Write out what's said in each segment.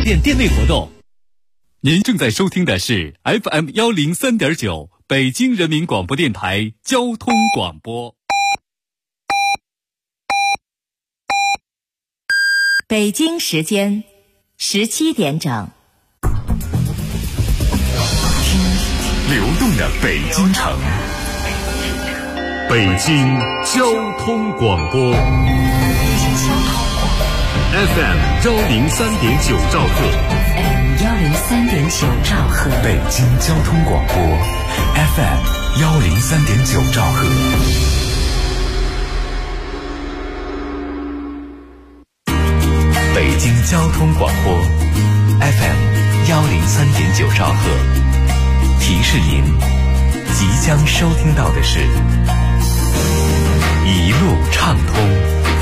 店店内活动。 您正在收听的是 FM103.9 北京人民广播电台交通广播。 北京时间17点整。 听流动的北京城，北京交通广播 FM103.9 兆赫 103.9 兆赫， 北京交通广播 FM103.9 兆赫。北京交通广播 FM103.9 兆赫，提示您即将收听到的是一路畅通。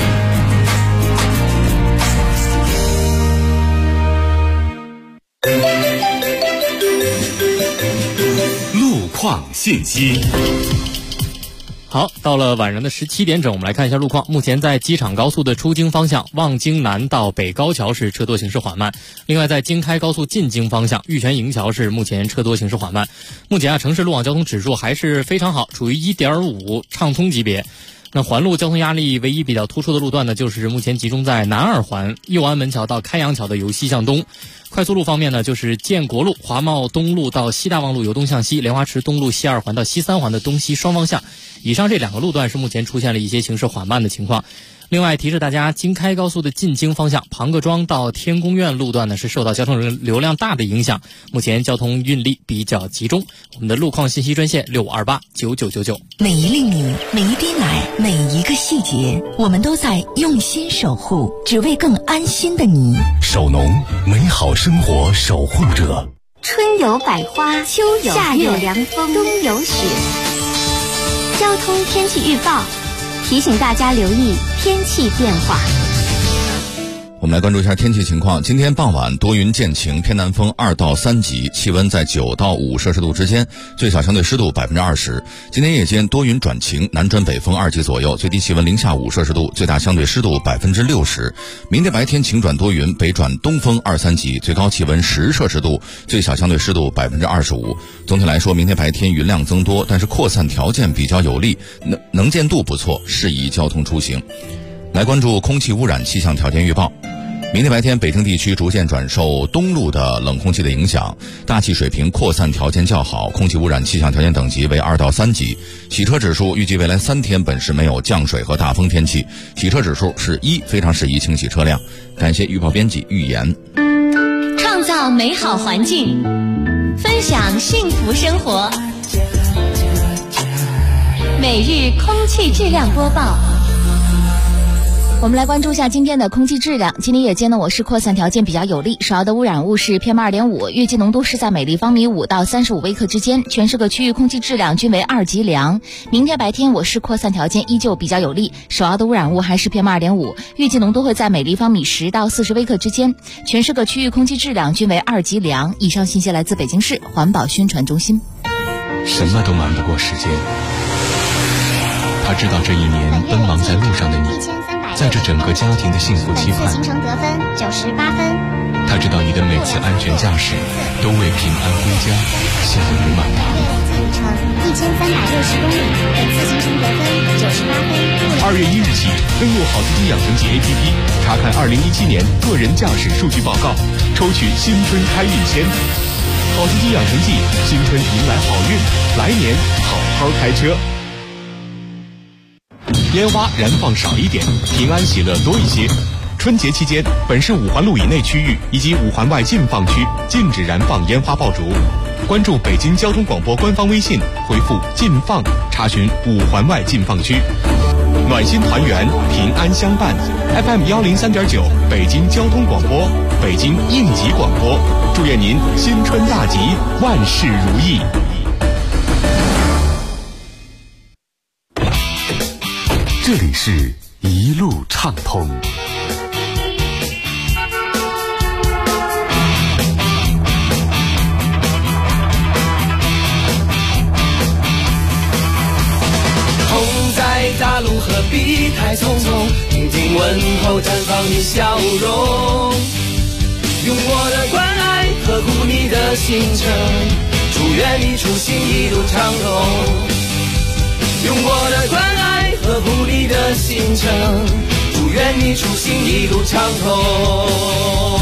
路况信息。 好，到了晚上的17点整，我们来看一下路况。目前在机场高速的出京方向，望京南到北高桥是车多行驶缓慢。另外，在京开高速进京方向，玉泉营桥是目前车多行驶缓慢。目前城市路网交通指数还是非常好，处于 1.5 畅通级别。那环路交通压力唯一比较突出的路段呢，就是目前集中在南二环右安门桥到开阳桥的由西向东。快速路方面呢，就是建国路、华贸东路到西大望路由东向西，莲花池东路西二环到西三环的东西双方向。以上这两个路段是目前出现了一些行驶缓慢的情况。另外提示大家，京开高速的进京方向庞各庄到天宫苑路段呢是受到交通流量大的影响，目前交通运力比较集中。我们的路况信息专线65289999。 每一粒米，每一滴奶，每一个细节，我们都在用心守护，只为更安心的你。 守农，美好生活守护者。 春有百花，秋有夏有凉风，冬有雪。交通天气预报提醒大家留意天气变化。 我们来关注一下天气情况。今天傍晚多云见晴，偏南风2到3级，气温在9到5摄氏度之间，最小相对湿度20%。今天夜间多云转晴，南转北风2级左右，最低气温零下5摄氏度，最大相对湿度60%。明天白天晴转多云，北转东风2、3级，最高气温10摄氏度，最小相对湿度25%。总体来说，明天白天云量增多，但是扩散条件比较有利，能见度不错，适宜交通出行。来关注空气污染气象条件预报。明天白天，北京地区逐渐转受东路的冷空气的影响，大气水平扩散条件较好，空气污染气象条件等级为2到3级。洗车指数预计未来3天本市没有降水和大风天气，洗车指数是1，非常适宜清洗车辆。感谢预报编辑预言。 创造美好环境，分享幸福生活。每日空气质量播报。 我们来关注一下今天的空气质量。今天夜间呢，我市扩散条件比较有利，首要的污染物是 PM2.5， 预计浓度是在每立方米5到35微克之间，全市各区域空气质量均为2级良。明天白天我市扩散条件依旧比较有利，首要的污染物还是 PM2.5， 预计浓度会在每立方米10到40微克之间，全市各区域空气质量均为2级良。以上信息来自北京市环保宣传中心。 什么都瞒不过时间，他知道这一年奔忙在路上的你，在这整个家庭的幸福期盼， 行程得分98分。 他知道你的每次安全驾驶都为平安归家效率满堂。 里程1360公里，本次行程得分98分。 2月1日起，登录好司机养成记 APP， 查看2017年个人驾驶数据报告，抽取新春开运签。好司机养成记，新春迎来好运，来年好好开车。烟花燃放少一点，平安喜乐多一些。春节期间，本市5环路以内区域以及5环外禁放区禁止燃放烟花爆竹。关注北京交通广播官方微信，回复“禁放”查询5环外禁放区。暖心团圆，平安相伴。FM103.9 北京交通广播，北京应急广播，祝愿您新春大吉，万事如意。 这里是一路畅通。 风在大路何必太匆匆，静静问候绽放你笑容。 用我的关爱呵护你的行程，祝愿你出行一路畅通。用我的关爱呵护你的行程，祝愿你出行一路畅通。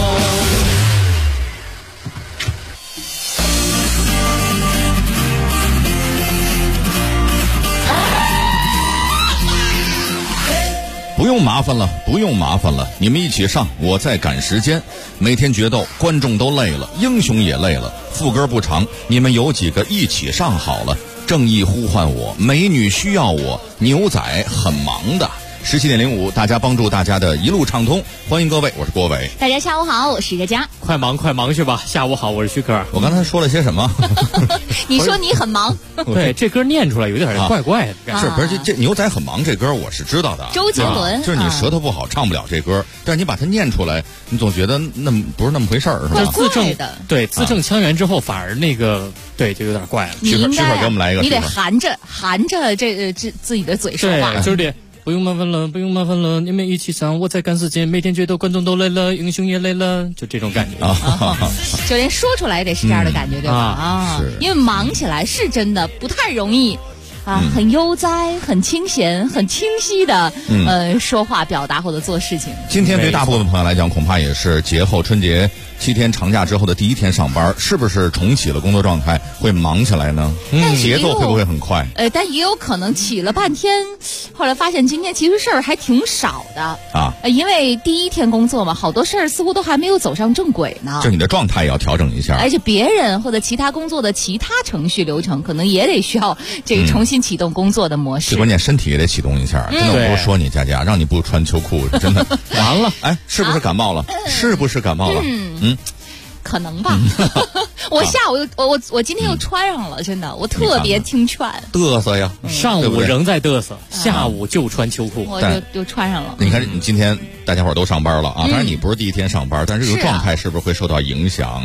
不用麻烦了，不用麻烦了，你们一起上，我在赶时间。每天决斗，观众都累了，英雄也累了。副歌不长，你们有几个一起上好了。正义呼唤我，美女需要我，牛仔很忙的。17.05，大家帮助大家的一路畅通，欢迎各位，我是郭伟。 大家下午好，我是佳佳。 快忙去吧。下午好，我是徐可。 我刚才说了些什么？ 你说你很忙。 对，这歌念出来有点怪怪的。 是不是这牛仔很忙这歌我是知道的， 周杰伦。 就是你舌头不好唱不了这歌，但是你把它念出来，你总觉得那不是那么回事儿，是吧？ 自证的，对，自证腔圆之后反而那个对就有点怪了。 你应该给我们来一个， 你得含着这自己的嘴说话， 对，就是得。不用麻烦了，不用麻烦了，你们一起上，我在赶时间，每天觉得观众都累了，英雄也累了，就这种感觉就连说出来也得是这样的感觉，对吧？ 是， 因为忙起来是真的不太容易很悠哉、很清闲、很清晰的说话、表达或者做事情。 今天对大部分朋友来讲，恐怕也是节后春节7天长假之后的第一天上班，是不是重启了工作状态，会忙起来呢？节奏会不会很快？ 但也有可能起了半天，后来发现今天其实事儿还挺少的啊。 因为第一天工作嘛，好多事儿似乎都还没有走上正轨呢。 就你的状态也要调整一下， 而且别人或者其他工作的其他程序流程，可能也得需要这个重新启动工作的模式。 最关键身体也得启动一下。真的，我不是说你佳佳，让你不穿秋裤，真的完了。 哎，是不是感冒了？是不是感冒了？ 可能吧。我下午我今天又穿上了，真的，我特别听劝。 嘚瑟呀， 上午仍在嘚瑟，下午就穿秋裤， 我就穿上了。 你看，你今天大家伙都上班了啊，当然你不是第一天上班，但是这个状态是不是会受到影响？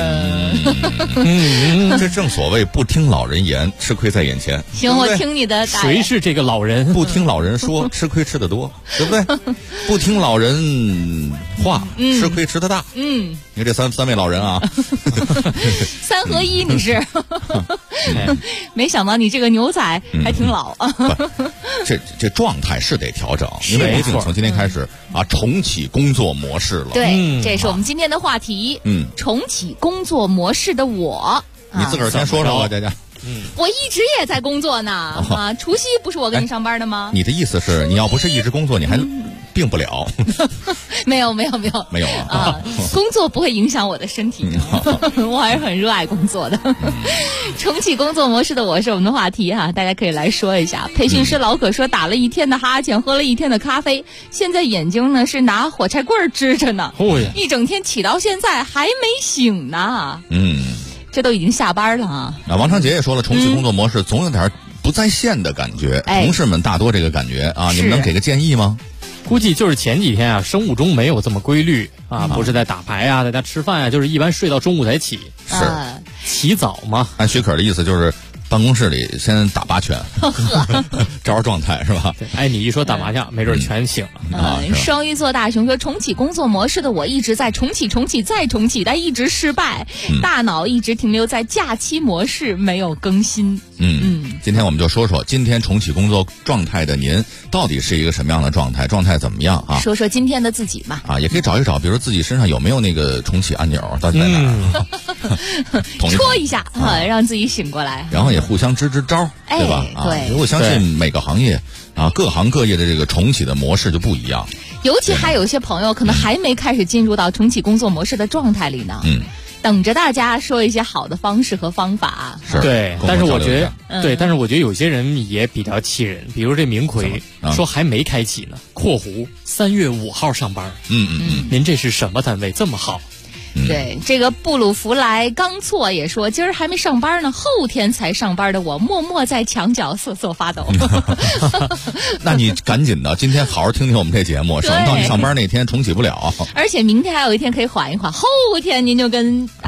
这正所谓不听老人言，吃亏在眼前。 行，我听你的。 谁是这个老人？ 不听老人说，吃亏吃得多，对不对？不听老人话，吃亏吃得大。你看这三位老人啊， 三合一你是。没想到你这个牛仔还挺老。 这状态是得调整，因为毕竟从今天开始重启工作模式了。 对，这是我们今天的话题。重启工作模式的我， 你自个儿先说说吧，佳佳。 我一直也在工作呢。除夕不是我跟你上班的吗？ 你的意思是你要不是一直工作，你还病不了？ 没有啊！ 工作不会影响我的身体，我还是很热爱工作的。重启工作模式的我是我们的话题哈，大家可以来说一下。培训师老可说，打了一天的哈欠，喝了一天的咖啡，现在眼睛呢是拿火柴棍支着呢，一整天起到现在还没醒呢。这都已经下班了啊！ 王长杰也说了，重启工作模式总有点不在线的感觉，同事们大多这个感觉啊，你们能给个建议吗？ 估计就是前几天生物钟没有这么规律啊，不是在打牌在家吃饭就是一般睡到中午才起， 是起早嘛。 按许可的意思就是办公室里先打8拳，找状态是吧？ 哎，你一说打麻将，没准全醒了。 双鱼座大熊说，重启工作模式的我一直在重启再重启，但一直失败，大脑一直停留在假期模式，没有更新。 今天我们就说说今天重启工作状态的您到底是一个什么样的状态，状态怎么样啊？ 说说今天的自己吧。 也可以找一找，比如自己身上有没有那个重启按钮，到底在哪儿？ 戳一下让自己醒过来， 然后也互相支招，对吧？对，我相信每个行业各行各业的这个重启的模式就不一样。 尤其还有些朋友可能还没开始进入到重启工作模式的状态里呢。等着大家说一些好的方式和方法。 对，但是我觉得，但是我觉得有些人也比较气人，比如这明奎说还没开启呢（括弧3月5号上班）。您这是什么单位这么好？ 对，这个布鲁弗莱刚错也说，今儿还没上班呢，后天才上班的我默默在墙角瑟瑟发抖。 那你赶紧的，今天好好听听我们这节目，省得到你上班那天重启不了。 而且明天还有一天可以缓一缓，后天您就跟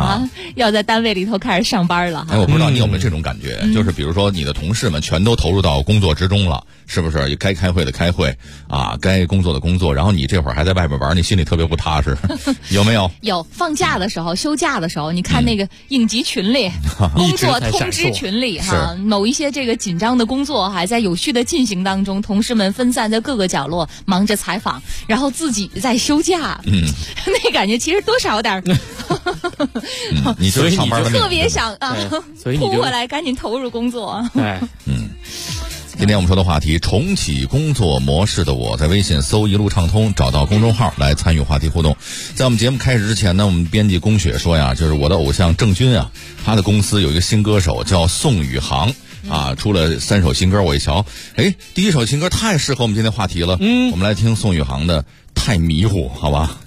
啊，要在单位里头开始上班了。 我不知道你有没有这种感觉，就是比如说你的同事们全都投入到工作之中了，是不是？该开会的开会啊，该工作的工作，然后你这会儿还在外边玩，你心里特别不踏实，有没有？ 有，放假的时候、休假的时候，你看那个应急群里、工作通知群里某一些这个紧张的工作还在有序的进行当中，同事们分散在各个角落忙着采访，然后自己在休假，那感觉其实多少有点你就是上班的特别想所以你扑回来赶紧投入工作。 今天我们说的话题，重启工作模式的我，在微信搜一路畅通，找到公众号来参与话题互动。在我们节目开始之前呢，我们编辑龚雪说呀，就是我的偶像郑钧啊，他的公司有一个新歌手叫宋宇航啊，出了3首新歌，我一瞧，第一首新歌太适合我们今天话题了。我们来听宋宇航的《太迷糊》，好吧？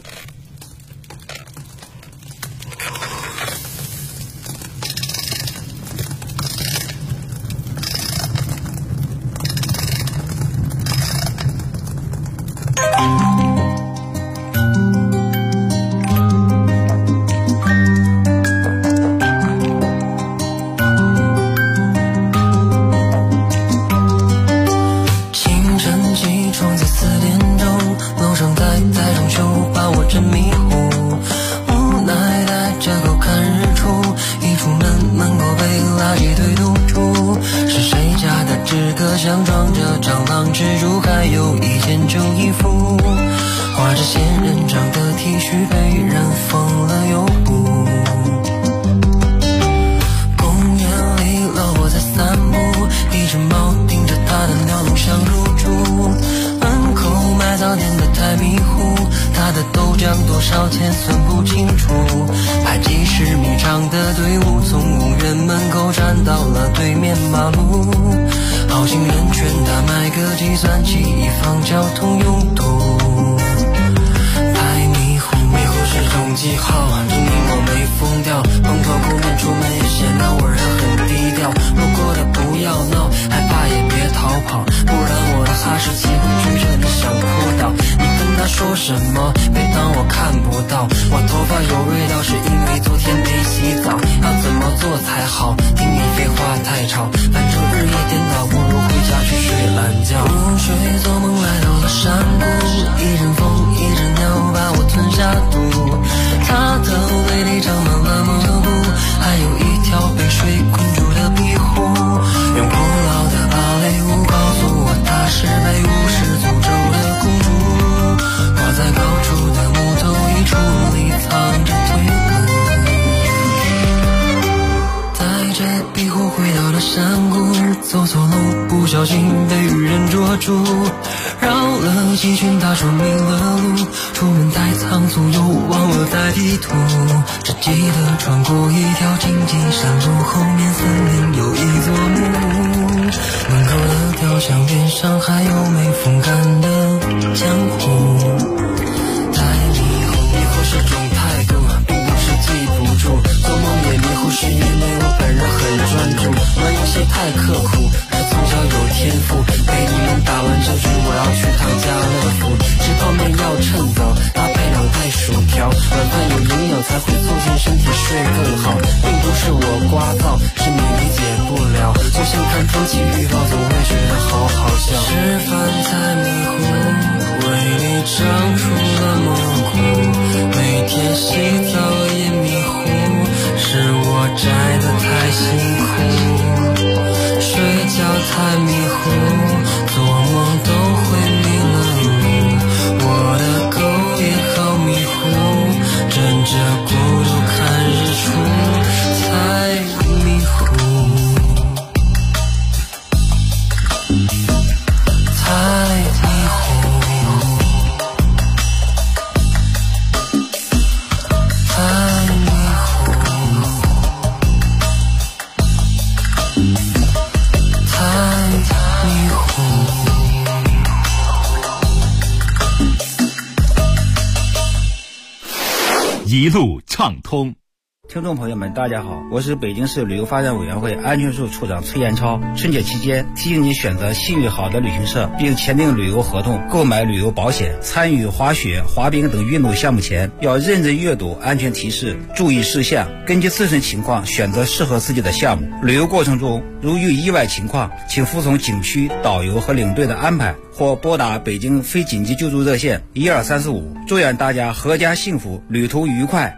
一路畅通。 听众朋友们，大家好，我是北京市旅游发展委员会安全处处长崔延超。春节期间，提醒你选择信誉好的旅行社，并签订旅游合同，购买旅游保险。参与滑雪、滑冰等运动项目前，要认真阅读安全提示，注意事项，根据自身情况选择适合自己的项目。旅游过程中，如遇意外情况，请服从景区导游和领队的安排，或拨打北京非紧急救助热线12345。祝愿大家阖家幸福，旅途愉快。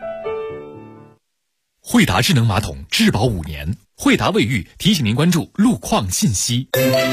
惠达智能马桶质保5年，惠达卫浴提醒您关注路况信息。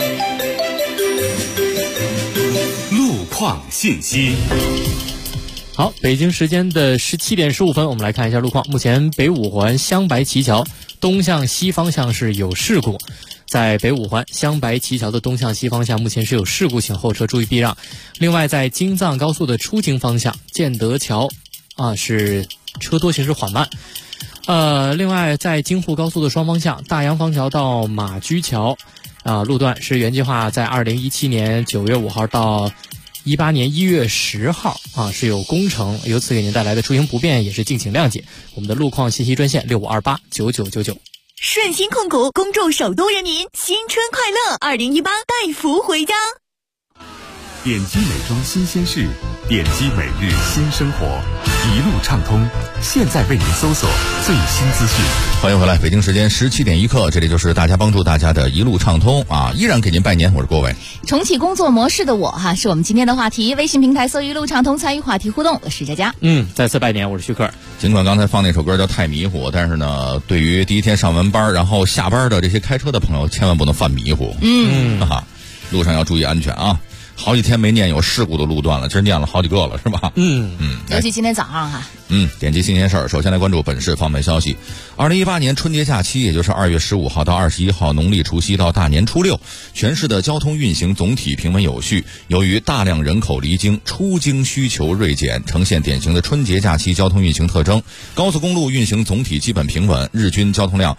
路况信息。 好，北京时间的17点15分，我们来看一下路况。目前北五环湘白旗桥东向西方向是有事故，在北五环湘白旗桥的东向西方向目前是有事故，请后车注意避让。另外，在京藏高速的出京方向建德桥是车多行驶缓慢。另外在京沪高速的双方向大杨坊桥到马驹桥路段是原计划在2017年9月5号到18年1月10号是有工程，由此给您带来的出行不便也是敬请谅解。我们的路况信息专线65289999。 顺鑫控股恭祝首都人民新春快乐，2018带福回家。 点击美妆新鲜事，点击每日新生活，一路畅通，现在为您搜索最新资讯。 欢迎回来，北京时间17点1刻，这里就是大家帮助大家的一路畅通依然给您拜年，我是郭伟。 重启工作模式的我是我们今天的话题。微信平台搜一路畅通参与话题互动，我是佳佳。 再次拜年，我是徐克。 尽管刚才放那首歌叫太迷糊，但是呢，对于第一天上完班然后下班的这些开车的朋友，千万不能犯迷糊。路上要注意安全啊。好几天没念有事故的路段了，今儿念了好几个了，是吧？ 尤其今天早上点击新鲜事儿，首先来关注本市方面消息。2018年春节假期，也就是2月15号到21号，农历除夕到大年初六，全市的交通运行总体平稳有序。由于大量人口离京，出京需求锐减，呈现典型的春节假期交通运行特征。高速公路运行总体基本平稳，日均交通量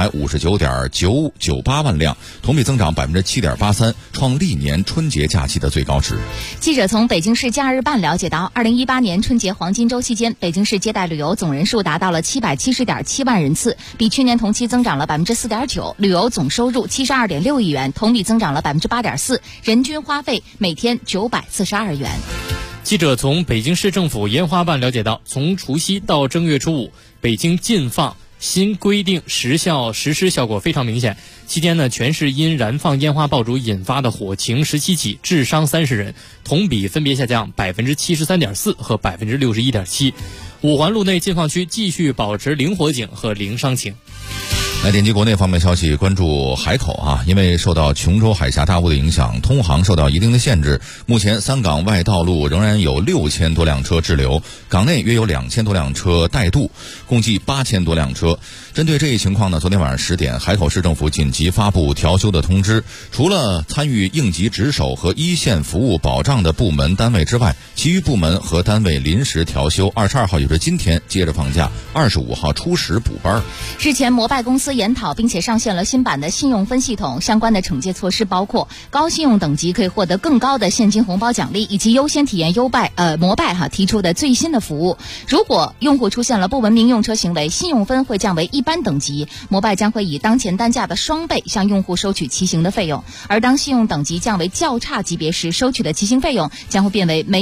159.998万辆，同比增长7.83%，创历年春节假期的最高值。 记者从北京市假日办了解到，2018年春节黄金周期间，北京市接待旅游总人数达到了770.7万人次，比去年同期增长了4.9%，旅游总收入72.6亿元，同比增长了8.4%，人均花费每天942元。 记者从北京市政府烟花办了解到，从除夕到正月初5，北京禁放新规定实施效果非常明显。期间呢，全市因燃放烟花爆竹引发的火情17起，致伤30人，同比分别下降73.4%和61.7%。五环路内禁放区继续保持零火警和零伤情。 来点击国内方面消息，关注海口因为受到琼州海峡大雾的影响，通航受到一定的限制。目前三港外道路仍然有6000多辆车滞留，港内约有2000多辆车待渡，共计8000多辆车。针对这一情况呢，昨天晚上10点，海口市政府紧急发布调休的通知，除了参与应急值守和一线服务保障的部门单位之外，其余部门和单位临时调休，22号也就是今天接着放假，25号初10补班。 日前摩拜公司研讨并且上线了新版的信用分系统，相关的惩戒措施包括高信用等级可以获得更高的现金红包奖励，以及优先体验摩拜提出的最新的服务。如果用户出现了不文明用车行为，信用分会降为一般等级，摩拜将会以当前单价的双倍向用户收取骑行的费用，而当信用等级降为较差级别时，收取的骑行费用将会变为每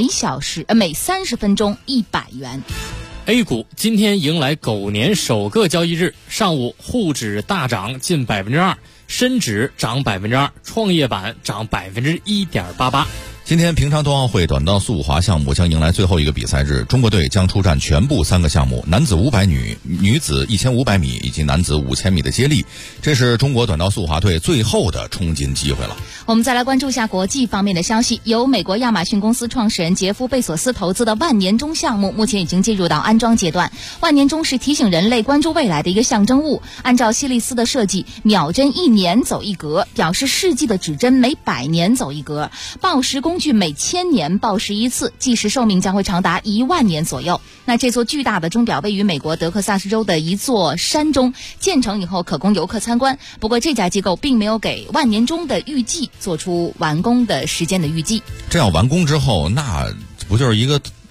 30分钟100元。 A 股今天迎来狗年首个交易日，上午沪指大涨近2%，深指涨2%，创业板涨1.88%。 今天平昌冬奥会短道速滑项目将迎来最后一个比赛日，中国队将出战全部3个项目，男子500米、女子1500米以及男子5000米的接力，这是中国短道速滑队最后的冲金机会了。 我们再来关注一下国际方面的消息，由美国亚马逊公司创始人杰夫·贝索斯投资的万年钟项目目前已经进入到安装阶段。万年钟是提醒人类关注未来的一个象征物，按照希利斯的设计，秒针1年走一格，表示世纪的指针每100年走一格，报时工具每1000年报时一次，计时寿命将会长达1万年左右。那这座巨大的钟表位于美国德克萨斯州的一座山中，建成以后可供游客参观。不过这家机构并没有给万年钟的预计做出完工的时间的预计。 这要完工之后，那不就是一个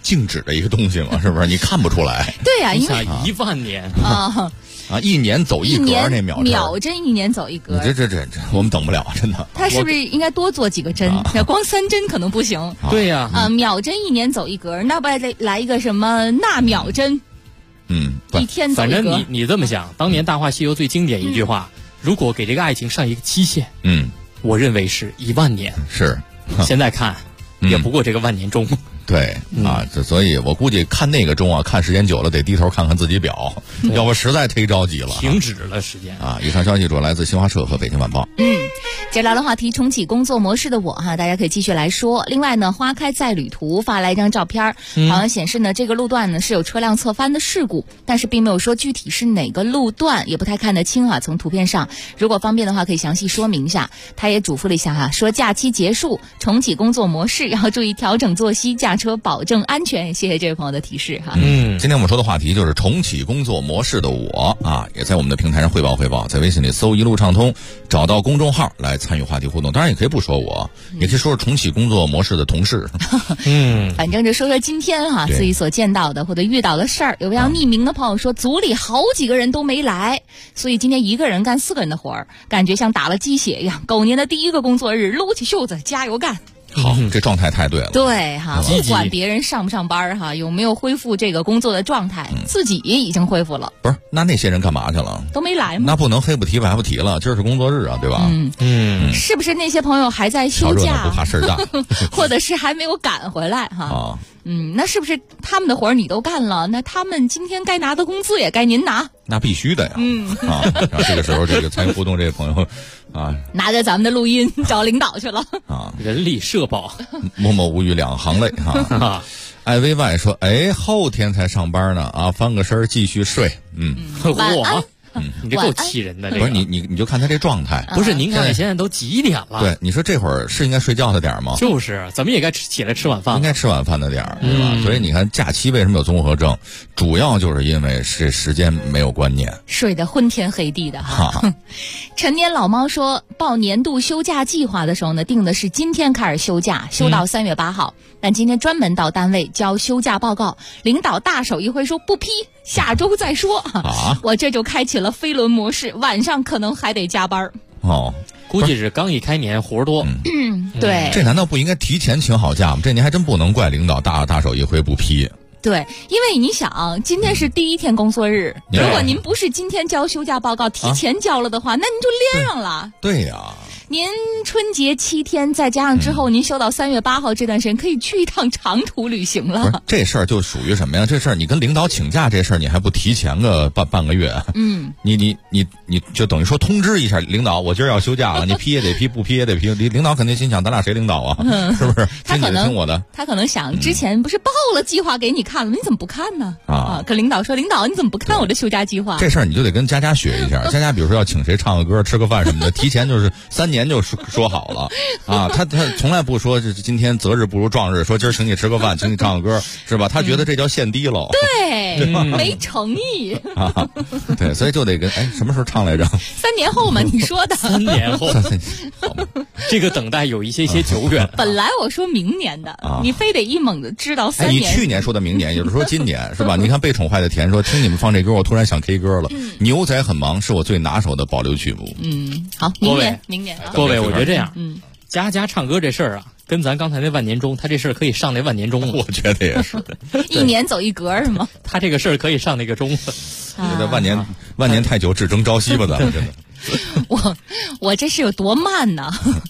静止的一个东西嘛，是不是？你看不出来。 对呀，因为 1万年啊，一年走一格，那秒针一年走一格， 这我们等不了，真的。 他是不是应该多做几个针？光3针可能不行。 对呀， 秒针一年走一格，那不来一个什么纳秒针？一天走一格。 反正你这么想，当年《大话西游》最经典一句话，如果给这个爱情上一个期限，我认为是1万年。 是， 现在看也不过这个1万年钟。 对所以我估计看那个钟啊，看时间久了得低头看看自己表，要不实在忒着急了。 停止了时间啊！以上消息主要来自新华社和北京晚报。 接下来的话题，重启工作模式的我哈，大家可以继续来说。另外呢，花开在旅途发来一张照片，好像显示呢这个路段呢是有车辆侧翻的事故，但是并没有说具体是哪个路段，也不太看得清啊。从图片上，如果方便的话，可以详细说明一下。他也嘱咐了一下哈，说假期结束，重启工作模式，要注意调整作息，驾车保证安全。谢谢这位朋友的提示哈。 今天我们说的话题就是重启工作模式的我啊，也在我们的平台上汇报，在微信里搜一路畅通，找到公众号来参与话题互动。当然也可以不说我，也可以说说重启工作模式的同事。 反正就说说今天哈自己所见到的或者遇到的事儿。有位要匿名的朋友说，组里好几个人都没来，所以今天一个人干4个人的活儿，感觉像打了鸡血一样。狗年的第一个工作日，撸起袖子加油干。 好，这状态太对了。 对哈，不管别人上不上班哈，有没有恢复这个工作的状态，自己已经恢复了。 不是，那些人干嘛去了？ 都没来吗？ 那不能黑不提白不提了，今儿是工作日啊，对吧？ 是不是那些朋友还在休假？ 不怕事儿大， 或者是还没有赶回来哈？那是不是他们的活儿你都干了？那他们今天该拿的工资也该您拿？ 那必须的呀。然后这个时候，这个参与互动这个朋友啊， 拿着咱们的录音找领导去了啊， 人力社保， 默默无语两行泪哈。艾薇 Y 说，后天才上班呢啊，翻个身继续睡。 晚安。 你这够气人的， 不是你就看他这状态， 不是您看现在都几点了？ 对，你说这会儿是应该睡觉的点吗？ 就是怎么也该起来吃晚饭， 应该吃晚饭的点儿，对吧？所以你看假期为什么有综合症，主要就是因为这时间没有观念， 睡得昏天黑地的哈。陈年老猫说，报年度休假计划的时候呢，定的是今天开始休假，休到3月8号。但今天专门到单位交休假报告，领导大手一挥说不批，下周再说。我这就开启了飞轮模式，晚上可能还得加班。 估计是刚一开年活多。 对， 这难道不应该提前请好假吗？这您还真不能怪领导大手一挥不批。 对，因为你想，今天是第1天工作日，如果您不是今天交休假报告，提前交了的话，那您就连上了。 对呀。 您春节7天，再加上之后您休到3月8号这段时间，可以去一趟长途旅行了。 不是，这事儿就属于什么呀？这事儿你跟领导请假这事儿，你还不提前个半个月？你就等于说通知一下领导，我今儿要休假了，你批也得批，不批也得批。领导肯定心想，咱俩谁领导啊？是不是？听你的，听我的。 他可能想，之前不是报了计划给你看了，你怎么不看呢？跟领导说，领导你怎么不看我的休假计划？ 这事儿你就得跟佳佳学一下。佳佳比如说要请谁唱个歌、吃个饭什么的，提前就是3年就说好了啊。他从来不说今天择日不如撞日，说今儿请你吃个饭，请你唱个歌，是吧？他觉得这叫献低喽。 对，没诚意对，所以就得跟什么时候唱来着 ？3年后嘛，你说的。 3年后，这个等待有一些久远。 本来我说明年的，你非得一猛的知道3年。 你去年说的明年，也就是说今年是吧？你看被宠坏的田说，听你们放这歌，我突然想 K 歌了。牛仔很忙是我最拿手的保留曲目。 好，明年啊。 各位，我觉得这样，佳佳唱歌这事儿啊，跟咱刚才那万年钟，他这事儿可以上那万年钟了。 我觉得也是 ，1年走一格是吗？ 他这个事儿可以上那个钟了。 觉得万年太久，只争朝夕吧，咱们真的。 我这是有多慢呢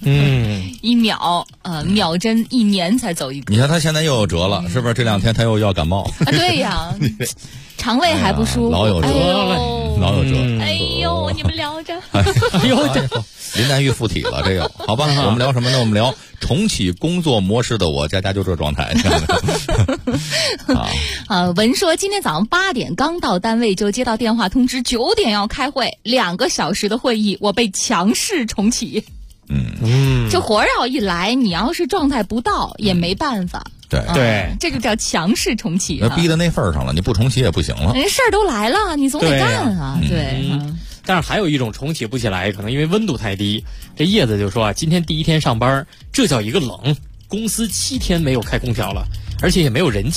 ？1秒秒针1年才走一格。 你看他现在又有辙了，是不是？这2天他又要感冒。 对呀，肠胃还不舒服， 老有辙，老有辙。 哎呦，你们聊着， 林黛玉附体了，这个好吧？我们聊什么呢？我们聊重启工作模式的我，佳就这状态。 文说今天早上8点刚到单位，就接到电话通知9点要开会，2个小时的会议，我被强势重启。这活儿要一来，你要是状态不到也没办法。 对， 这个叫强势重启。 逼到那份儿上了，你不重启也不行了。 人事儿都来了，你总得干啊。对。 但是还有一种重启不起来，可能因为温度太低。这叶子就说今天第1天上班，这叫一个冷。公司7天没有开空调了，而且也没有人气。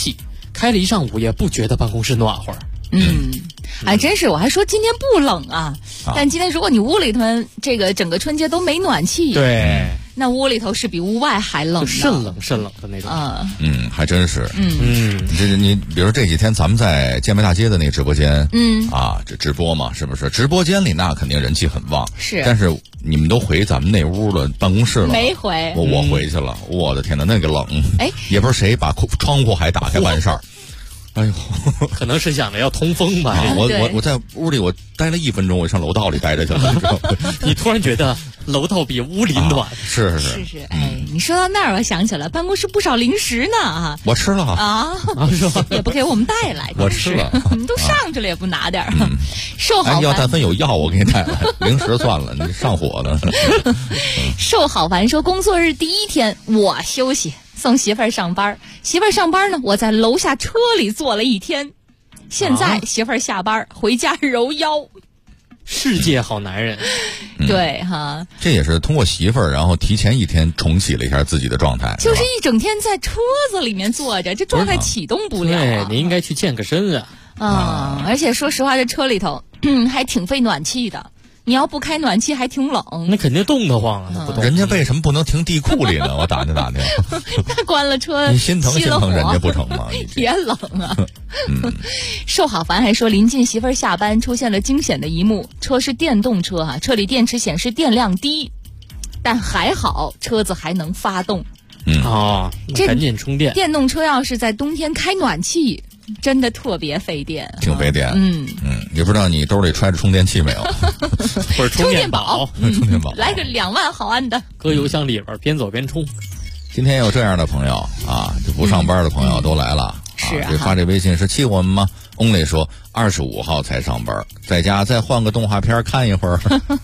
开了一上午也不觉得办公室暖和。 还真是，我还说今天不冷啊，但今天如果你屋里头这个整个春节都没暖气， 对， 那屋里头是比屋外还冷， 甚冷的那种。 还真是。你比如这几天咱们在建外大街的那个直播间，这直播嘛，是不是？直播间里那肯定人气很旺， 是。 但是你们都回咱们那屋的办公室了？ 没回。 我回去了，我的天哪，那个冷！也不知道谁把窗户还打开完事儿。哎呦， 可能是想着要通风吧。 我在屋里我待了1分钟，我上楼道里待着去了。 你突然觉得楼道比屋里暖。 是。 你说到那儿，我想起来办公室不少零食呢我吃了是吧？也不给我们带来。 我吃了， 你都上去了也不拿点儿。寿好凡要但凡有药我给你带来，零食算了，你上火了。 寿好凡说，工作日第1天我休息。送媳妇儿上班，媳妇儿上班呢，我在楼下车里坐了1天。现在媳妇儿下班回家揉腰。 世界好男人。 对哈， 这也是通过媳妇儿，然后提前1天重启了一下自己的状态， 就是一整天在车子里面坐着，这状态启动不了。 对，你应该去健个身啊。而且说实话，这车里头还挺费暖气的。你要不开暖气还挺冷， 那肯定冻得慌啊！ 人家为什么不能停地库里呢？我打听。 那关了车， 你心疼人家不成吗？ 别冷啊！寿好凡还说，临近媳妇儿下班，出现了惊险的一幕，车是电动车车里电池显示电量低，但还好车子还能发动。 赶紧充电。 电动车要是在冬天开暖气，真的特别费电， 挺费电。也不知道你兜里揣着充电器没有， 或者充电宝， 充电宝， 来个2万毫安的， 搁油箱里边边走边充。 今天有这样的朋友就不上班的朋友都来了。 是这发这微信是气我们吗？Only 说25号才上班，在家再换个动画片看一会儿。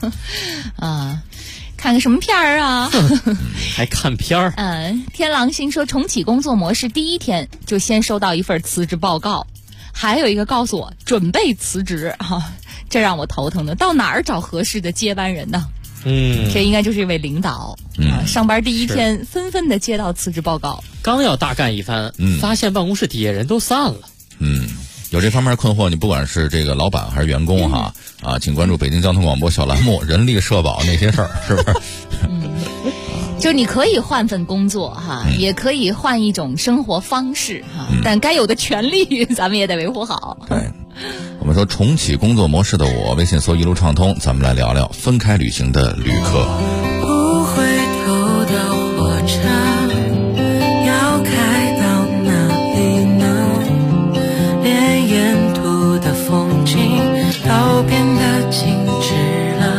看个什么片儿啊？ 还看片儿？ 天狼星说，重启工作模式第1天就先收到一份辞职报告，还有一个告诉我准备辞职这让我头疼的。到哪儿找合适的接班人呢？这应该就是一位领导上班第1天纷纷的接到辞职报告， 刚要大干一番，发现办公室底下人都散了。 有这方面困惑，你不管是这个老板还是员工请关注北京交通广播小栏目人力社保那些事儿，是不是？ 就你可以换份工作也可以换一种生活方式但该有的权利咱们也得维护好。 对，我们说重启工作模式的我，微信搜一路畅通，咱们来聊聊分开旅行的旅客。 不回头的火车要开到哪里呢？连沿途的风景都变得静止了。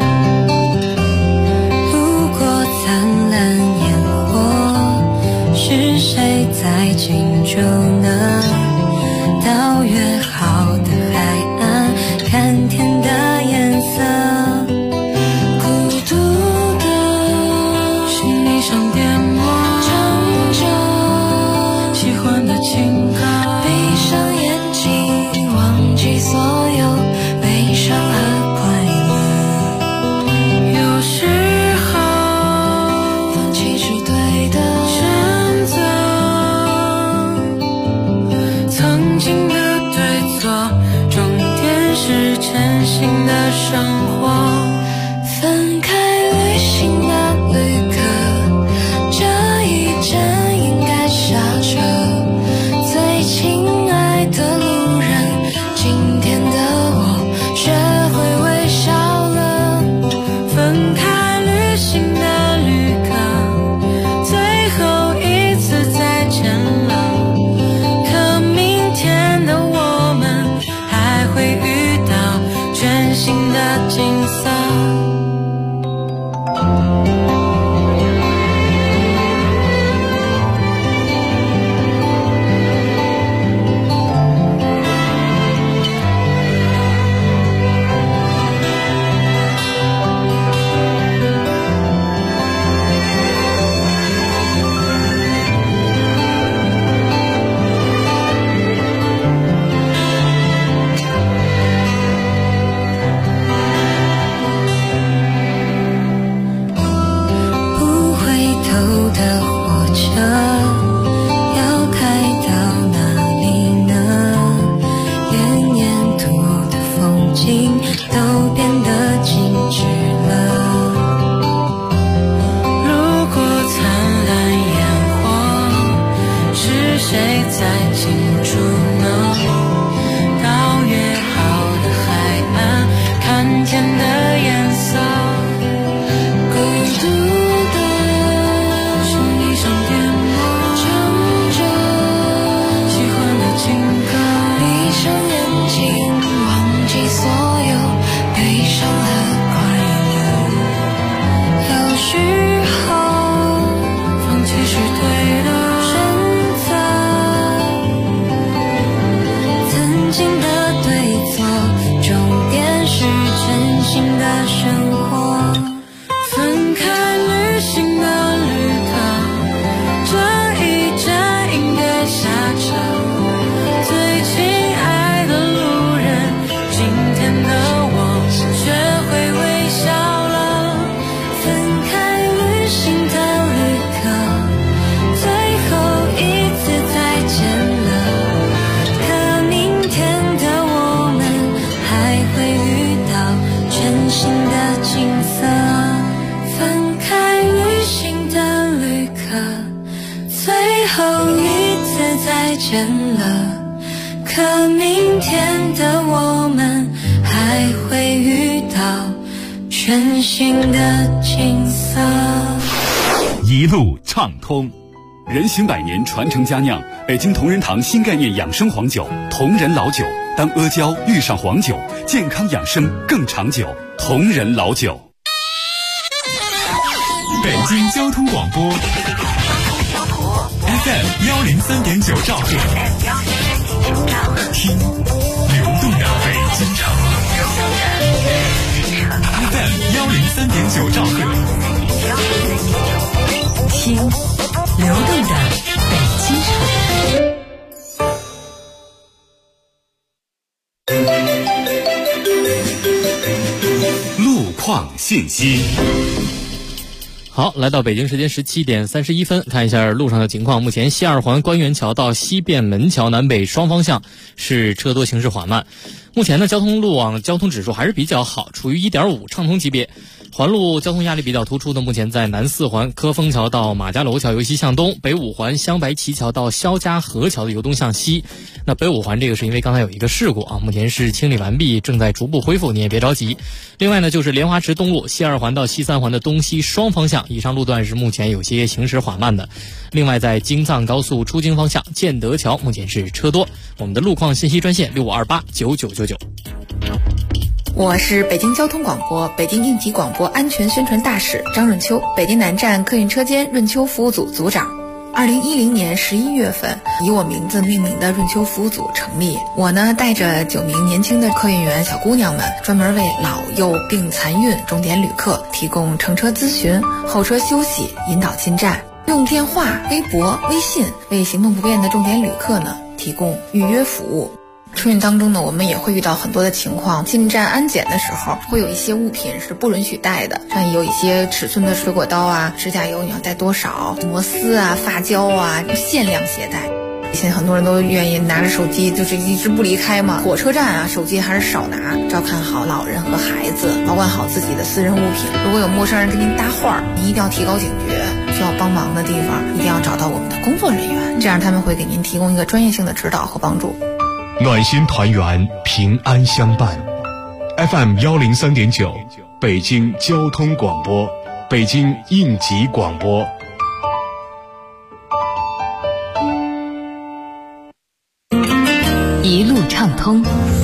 路过灿烂烟火，是谁在庆祝呢？到约好的海岸，看天的颜色。孤独的行李箱颠簸，唱着喜欢的情歌，闭上眼睛，忘记所有悲伤和快乐。有时候放弃是对的选择，曾经的对错，重点是真心的生活。分开旅行的旅客，这一站应该下车。最亲爱的路人，今天的我学会微笑了。分开旅行的旅客，最后一次再见了。可明天的我们还会遇到全新的景色。 情都变得精致了。如果灿烂烟火，是谁在庆祝呢？到约好的海岸，看天的颜色。孤独的是你身边我唱着喜欢的情歌，闭上眼睛忘记所有悲伤和快乐。有时候放弃是对的选择，曾经的对错，重点是真心的生活。分开旅行的旅客，这一站应该下车。最亲爱的路人，今天的我学会微笑了。分开旅行的旅客，最后一次再见了。可明天的我们还会遇到全新的景色。分开旅行的旅客，最后一次再见了。可明天的我们还会遇到全新的景色。 一路畅通，人行百年传承佳酿，北京同仁堂新概念养生黄酒，同仁老酒。当阿胶遇上黄酒，健康养生更长久。同仁老酒。 北京交通广播 FM103.9兆赫，听流动的北京城。FM103.9兆赫， 听流动的北京城。 路况信息。 好，来到北京时间17点31分，看一下路上的情况。目前西二环官园桥到西便门桥南北双方向是车多行驶缓慢。目前呢，交通路网交通指数还是比较好，处于 1.5 畅通级别。环路交通压力比较突出的，目前在南四环科丰桥到马家楼桥由西向东，北五环湘白旗桥到肖家河桥的由东向西。那北五环这个是因为刚才有一个事故啊，目前是清理完毕，正在逐步恢复，你也别着急。另外呢，就是莲花池东路西二环到西三环的东西双方向，以上路段是目前有些行驶缓慢的。另外在京藏高速出京方向建德桥目前是车多。我们的路况信息专线65289999。 我是北京交通广播北京应急广播安全宣传大使张润秋，北京南站客运车间润秋服务组组长。2010年11月份，以我名字命名的润秋服务组成立。我呢，带着9名年轻的客运员小姑娘们，专门为老幼病残孕重点旅客提供乘车咨询、候车休息、引导进站，用电话、微博、微信为行动不便的重点旅客呢提供预约服务。春运当中呢，我们也会遇到很多的情况，进站安检的时候会有一些物品是不允许带的，像有一些尺寸的水果刀啊、指甲油你要带多少、摩丝啊、发胶啊，限量携带。现在很多人都愿意拿着手机就是一直不离开嘛，火车站啊手机还是少拿，照看好老人和孩子，保管好自己的私人物品。如果有陌生人跟您搭话，你一定要提高警觉，需要帮忙的地方一定要找到我们的工作人员，这样他们会给您提供一个专业性的指导和帮助。 暖心团圆，平安相伴。FM103.9，北京交通广播，北京应急广播。 一路畅通。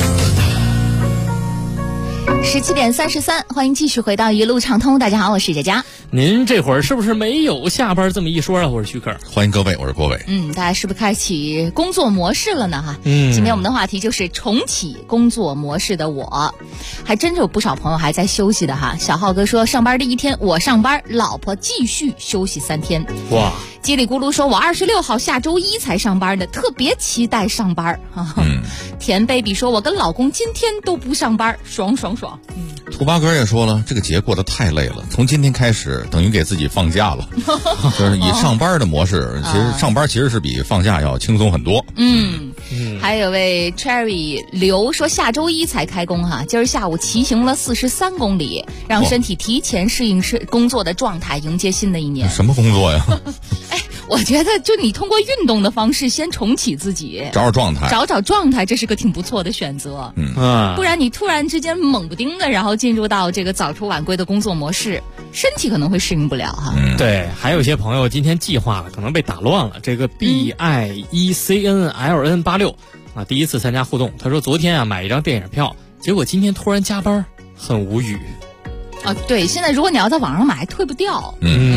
17点33，欢迎继续回到一路畅通。大家好，我是佳佳。 您这会儿是不是没有下班这么一说啊？我是徐克。 欢迎各位，我是郭伟。 大家是不是开启工作模式了呢？哈，今天我们的话题就是重启工作模式的我，还真有不少朋友还在休息的哈。小浩哥说，上班的一天我上班，老婆继续休息3天。 哇！ 叽里咕噜说，我26号下周1才上班的，特别期待上班。田 baby 说，我跟老公今天都不上班，爽爽爽。 兔八哥也说了，这个节过得太累了，从今天开始等于给自己放假了，就是以上班的模式，其实上班其实是比放假要轻松很多。 还有位 Cherry 刘说下周一才开工哈，今儿下午骑行了43公里，让身体提前适应工作的状态，迎接新的一年。 什么工作呀？ 我觉得就你通过运动的方式先重启自己， 找状态， 这是个挺不错的选择。 不然你突然之间猛不丁的，然后进入到这个早出晚归的工作模式，身体可能会适应不了哈。 对，还有一些朋友今天计划了，可能被打乱了。这个 BIECNLN86啊，第一次参加互动，他说昨天啊买一张电影票，结果今天突然加班，很无语。 对，现在如果你要在网上买，退不掉。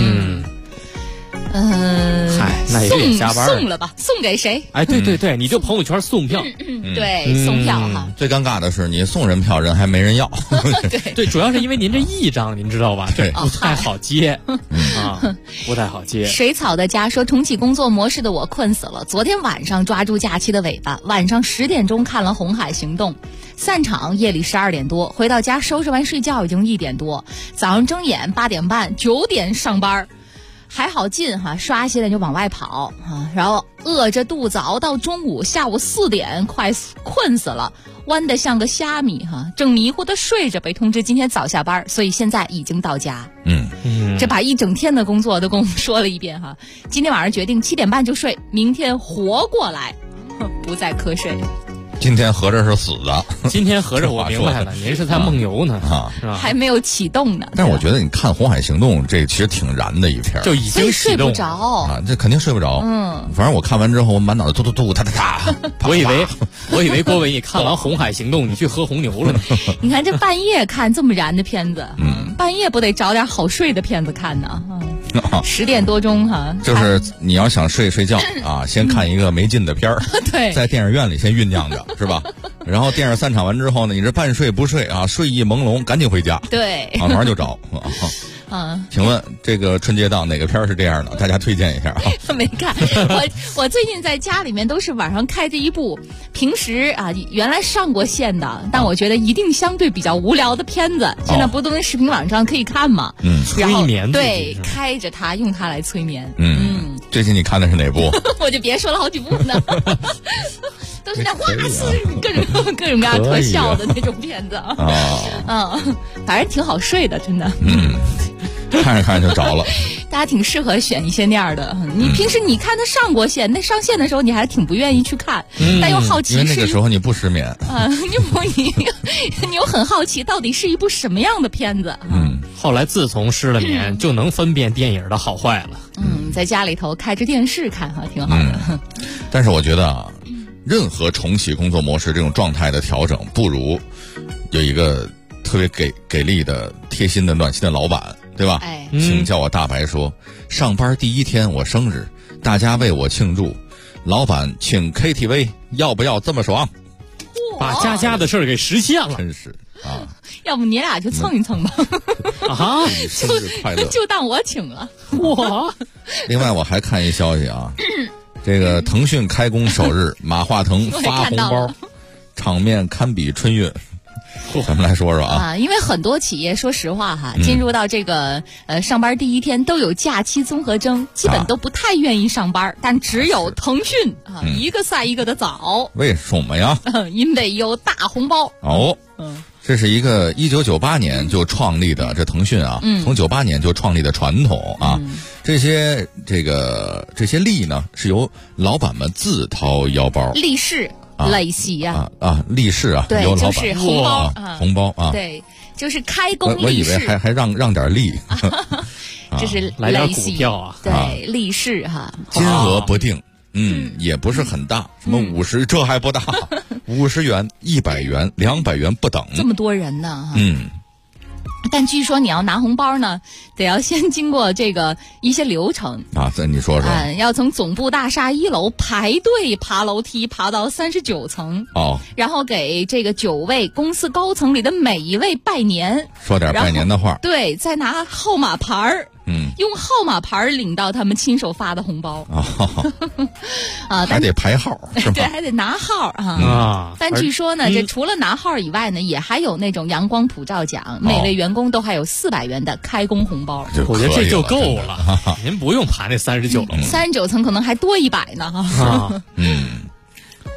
那也得加班送了吧，送给谁？ 对，你就朋友圈送票。 对，送票哈。 最尴尬的是你送人票，人还没人要。 对，主要是因为您这一张，您知道吧？ 对， 不太好接不太好接。 水草的家说，重启工作模式的我困死了。昨天晚上抓住假期的尾巴，晚上10点钟看了《红海行动》，散场夜里12点多，回到家收拾完睡觉已经1点多，早上睁眼8点半9点上班。还好近哈，刷洗脸就往外跑啊，然后饿着肚子熬到中午，下午4点快困死了，弯得像个虾米哈，正迷糊的睡着，被通知今天早下班，所以现在已经到家。这把一整天的工作都跟我们说了一遍哈。今天晚上决定7点半就睡，明天活过来，不再瞌睡。 今天合着是死的， 今天合着我明白了，您是在梦游呢是吧？ 还没有启动呢。 但是我觉得你看《红海行动》这其实挺燃的一片， 就已经睡不着啊，这肯定睡不着。反正我看完之后，我满脑子突哒哒哒。 我以为郭伟你看完《红海行动》，你去喝红牛了呢。 你看这半夜看这么燃的片子，半夜不得找点好睡的片子看呢？10点多钟哈， 就是你要想睡觉啊，先看一个没劲的片儿， 对， 在电影院里先酝酿着，是吧？然后电影散场完之后呢，你这半睡不睡啊，睡意朦胧，赶紧回家， 对， 马上就找。请问这个春节档哪个片儿是这样的？大家推荐一下啊。 没看，我最近在家里面都是晚上开着一部平时啊原来上过线的，但我觉得一定相对比较无聊的片子，现在不都在视频网上可以看吗？然后催眠对，开着它用它来催眠。 最近你看的是哪部？ 我就别说了，好几部呢。都是那哇各种各样特效的那种片子反正挺好睡的，真的。 看着看着就着了。 大家挺适合选一些那样的。你平时你看他上过线，那上线的时候你还挺不愿意去看，但又好奇， 因为那个时候你不失眠你又很好奇到底是一部什么样的片子。 后来自从失了眠，就能分辨电影的好坏了。 在家里头开着电视看哈，挺好的。 但是我觉得任何重启工作模式这种状态的调整，不如有一个特别给力的贴心的暖心的老板，对吧？请叫我大白说，上班第一天我生日，大家为我庆祝，老板请 KTV， 要不要这么爽？ 把家的事儿给实现了， 真是啊！ 要不你俩就蹭一蹭吧？ 生日快乐， 就当我请了。 另外我还看一消息啊。这个腾讯开工首日，马化腾发红包，场面堪比春运。咱们来说说啊， 因为很多企业说实话哈，进入到这个上班第一天都有假期综合征，基本都不太愿意上班，但只有腾讯一个赛一个的早。 为什么呀？ 因为有大红包。 这是一个1998年就创立的，这腾讯啊，从98年就创立的传统啊。这些利呢，是由老板们自掏腰包。 利是。利息呀！ 利是啊， 对，就是红包红包啊， 对，就是开工利是。 我以为还让点利， 这是来点股票啊， 对，利是哈， 金额不定，也不是很大，什么50，这还不大，50元、100元、200元不等， 这么多人呢，但据说你要拿红包呢，得要先经过这个一些流程啊。你说说， 要从总部大厦1楼排队爬楼梯爬到39层然后给这个9位公司高层里的每一位拜年， 说点拜年的话。 对，再拿号码牌儿。用号码牌领到他们亲手发的红包还得排号是吧？ 对，还得拿号但据说呢，这除了拿号以外呢，也还有那种阳光普照奖，每位员工都还有400元的开工红包。 我觉得这就够了，您不用爬那39楼 ，39层可能还多100呢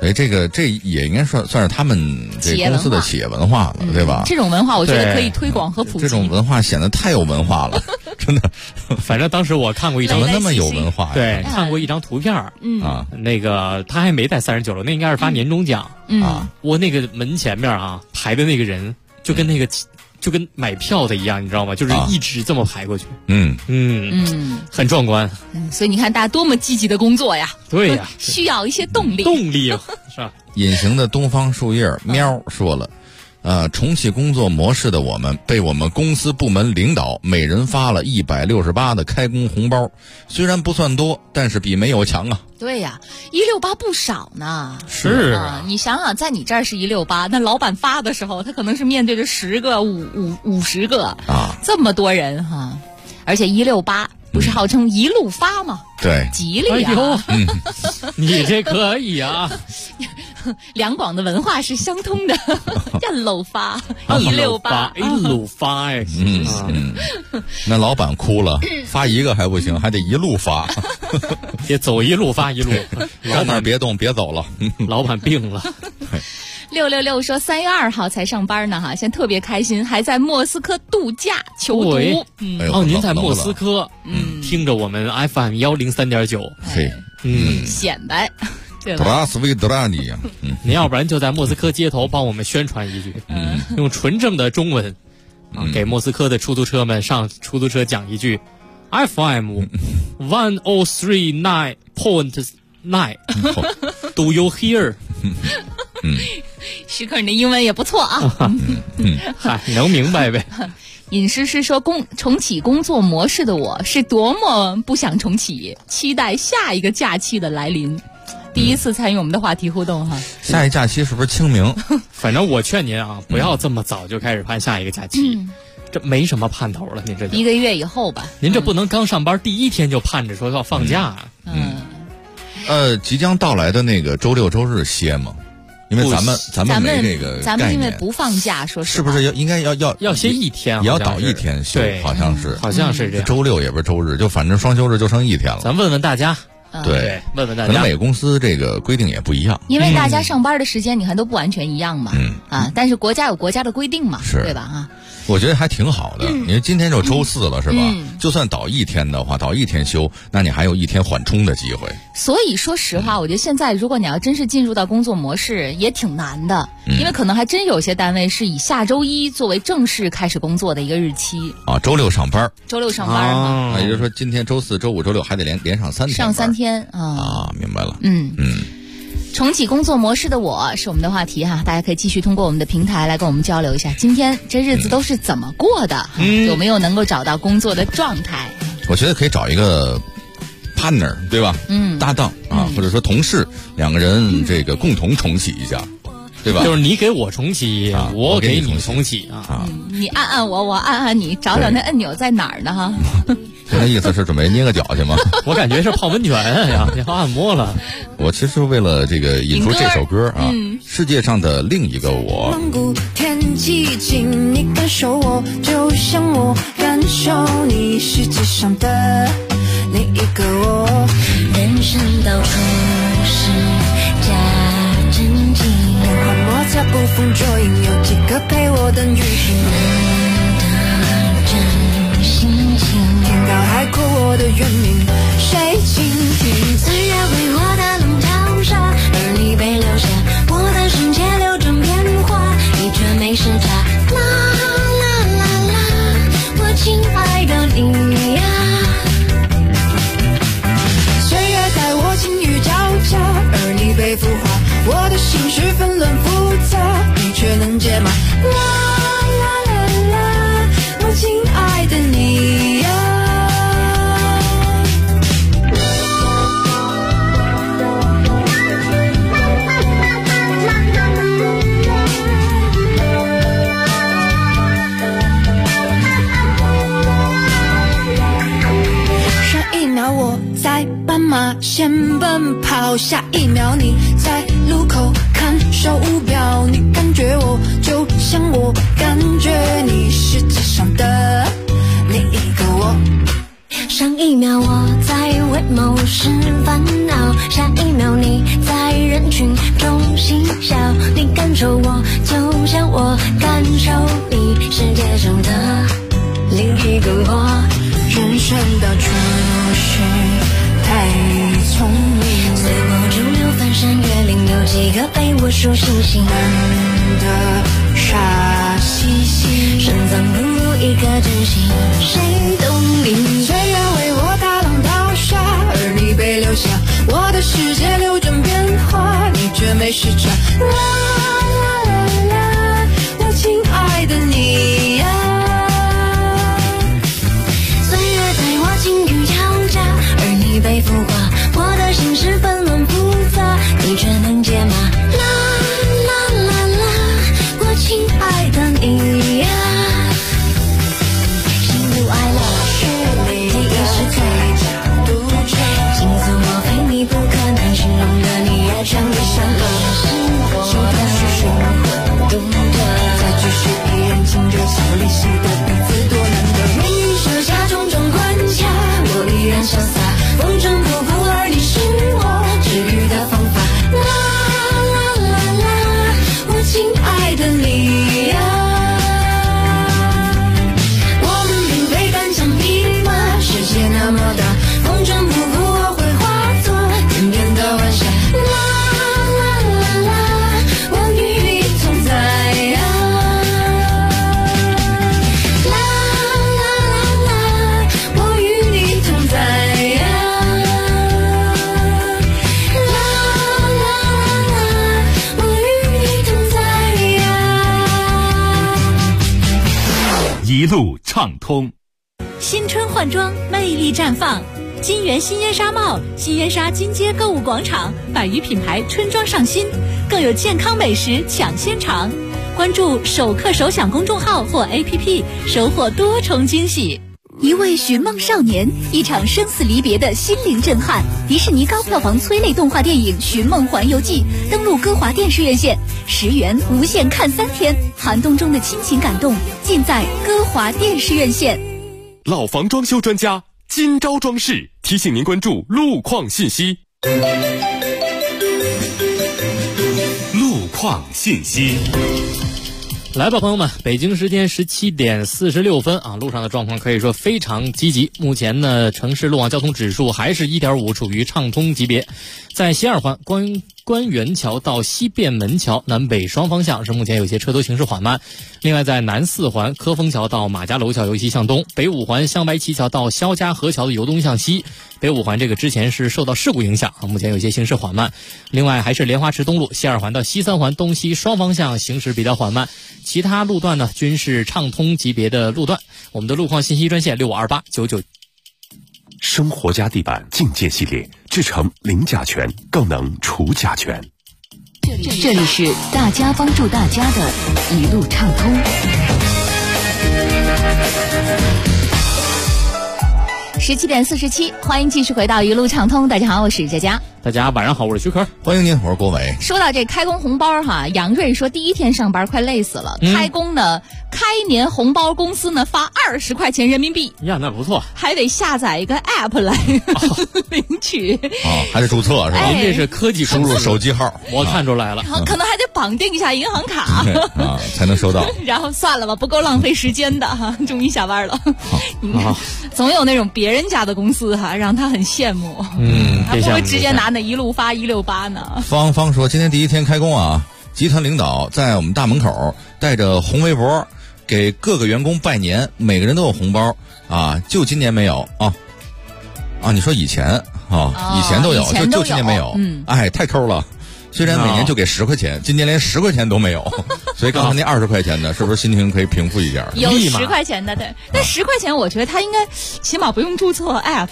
这也应该算是他们这公司的企业文化了，对吧？ 这种文化我觉得可以推广和普及。 这种文化显得太有文化了，真的。 反正当时我看过一张， 怎么那么有文化呀？ 对，看过一张图片啊， 那个他还没在39楼，那应该是发年终奖啊。我那个门前面啊排的那个人就跟买票的一样，你知道吗？就是一直这么排过去。很壮观。 所以你看大家多么积极的工作呀！ 对呀， 需要一些动力。 是吧？ 隐形的东方树叶喵说了。重启工作模式的我们被我们公司部门领导每人发了168的开工红包，虽然不算多，但是比没有强啊。 对呀，168不少呢。 是你想想，在你这儿是168，那老板发的时候，他可能是面对着10个、50个啊，这么多人哈，而且168不是号称一路发吗？ 对， 吉利啊！ 你这可以啊。 两广的文化是相通的，一路发168， 一路发哎。 那老板哭了，发一个还不行，还得一路发， 别走一路发一路。 老板别动，别走了， 老板病了。 666说3月2号才上班呢哈，现在特别开心，还在莫斯科度假求读。 您在莫斯科，听着我们 FM 103.9， 显摆。 德拉斯维德拉尼呀， 您要不然就在莫斯科街头帮我们宣传一句，用纯正的中文给莫斯科的出租车们上出租车讲一句 FM 103.9.9 Do you hear？ 徐克，你的英文也不错啊。 能明白呗。 尹诗诗说重启工作模式的我是多么不想重启，期待下一个假期的来临。第一次参与我们的话题互动哈。 下一假期是不是清明？ 反正我劝您啊，不要这么早就开始盼下一个假期，这没什么盼头了。您这 1个月以后吧。 您这不能刚上班第一天就盼着说要放假啊。 即将到来的那个周六周日歇吗？因为咱们没这个概念， 咱们因为不放假，说是不是应该要歇一天， 也要倒一天休，好像是这样。 周六也不是周日，就反正双休日就剩一天了。 咱问问大家。 对， 问问大家， 可能每个公司这个规定也不一样， 因为大家上班的时间你看都不完全一样嘛，但是国家有国家的规定嘛，对吧？啊， 我觉得还挺好的，因为今天就周4了，是吧？就算倒一天的话，倒一天休，那你还有一天缓冲的机会。 所以说实话，我觉得现在如果你要真是进入到工作模式，也挺难的，因为可能还真有些单位是以下周1作为正式开始工作的一个日期啊，周六上班嘛， 也就是说今天周4、周5、周6还得连上3天， 上3天啊，明白了。 重启工作模式的我是我们的话题哈，大家可以继续通过我们的平台来跟我们交流一下，今天这日子都是怎么过的，有没有能够找到工作的状态？ 我觉得可以找一个 partner， 对吧？搭档啊，或者说同事，两个人这个共同重启一下，对吧？ 就是你给我重启，我给你重启啊。 你按按我，我按按你，找找那按钮在哪儿呢？哈。 那意思是准备捏个脚去吗？ 我感觉是泡温泉呀，你好按摩了。 我其实为了这个引出这首歌啊，世界上的另一个我。 天气晴，你感受我，就像我感受你，世界上的另一个我。人生到处是假正经，变化摩擦捕风捉影，有几个陪我等雨停。天高海阔，我的原名谁倾听？岁月为我的笼罩下，而你被留下。我的世界流转变化，你却没时差。啦啦啦啦，我亲爱的你呀。岁月待我晴雨交加，而你被孵化。我的心绪纷乱复杂，你却能解码。啦啦啦啦，我亲爱的你呀。我在斑马线奔跑，下一秒你在路口看手表，你感觉我就像我感觉你，世界上的另一个我。 上一秒我在为某事烦恼，下一秒你在人群中嬉笑，你感受我就像我感受你，世界上的另一个我。人生的就是太聪明，随波逐流翻山越岭，有几个被我数星星，难得傻兮兮，深藏不露一颗真心，谁懂你？岁月为我大浪淘沙，而你被留下，我的世界流转变化，你却没时差。啦啦啦啦，我亲爱的你呀，岁月在我境遇交加，而你被孵化，我的心是纷乱复杂，你却能解码。啦啦啦啦，我亲爱的你呀，喜怒哀乐是你第一时刻独吹，倾诉莫非你不可能形容的你也全部删了，是我的是混独特，再继续一人情热小离奇的彼此多难得，命运设下种种关卡，我依然潇洒，风尘仆仆，而你是我治愈的方法。啦啦啦啦，我亲爱的你呀，我们并非单枪匹马，世界那么大，风尘仆仆，我会化作天边的晚霞。啦啦啦啦，我与你同在呀。啦啦啦啦，我与你同在呀。啦啦啦啦，我与你同在呀。 一路畅通。 新春换装，魅力绽放。金源新烟纱帽、新烟纱金街购物广场，100余品牌春装上新，更有健康美食抢先尝。关注首客首享公众号或 APP， 收获多重惊喜。一位寻梦少年，一场生死离别的心灵震撼。迪士尼高票房催泪动画电影《寻梦环游记》登陆歌华电视院线，10元无限看3天，寒冬中的亲情感动，尽在歌华电视院线。 老房装修专家金招装饰提醒您关注路况信息。 路况信息。 来吧，朋友们，北京时间17点46分啊，路上的状况可以说非常积极。目前呢，城市路网交通指数还是 1.5， 处于畅通级别。在西二环关元桥到西便门桥南北双方向是目前有些车多行驶缓慢。另外，在南四环科丰桥到马家楼桥由西向东，北五环香白旗桥到肖家河桥的由东向西。北五环这个之前是受到事故影响啊，目前有些行驶缓慢。另外，还是莲花池东路西二环到西三环东西双方向行驶比较缓慢。其他路段呢均是畅通级别的路段。我们的路况信息专线652899。 生活家地板境界系列，制成零甲醛，更能除甲醛。 这里是大家帮助大家的一路畅通。17点47，欢迎继续回到一路畅通。大家好，我是佳佳。 大家晚上好，我是徐科。 欢迎您，我是郭伟。 说到这开工红包哈，杨瑞说第一天上班快累死了。开工呢，开年红包公司呢发20块钱人民币呀，那不错， 还得下载一个 app 来领取还得注册是吧？ 您这是科技， 输入手机号， 我看出来了， 可能还得绑定一下银行卡才能收到。 然后算了吧，不够浪费时间的哈。终于下班了，总有那种别人家的公司哈，让他很羡慕。他不会直接拿那一路发168呢。 方说，今天第一天开工啊，集团领导在我们大门口带着红围脖给各个员工拜年，每个人都有红包啊，就今年没有啊。你说以前以前都有，就今年没有。哎，太抠了。虽然每年就给10块钱，今年连10块钱都没有，所以刚才那20块钱的，是不是心情可以平复一点？ 有10块钱的，对，那10块钱我觉得他应该起码不用注册 app。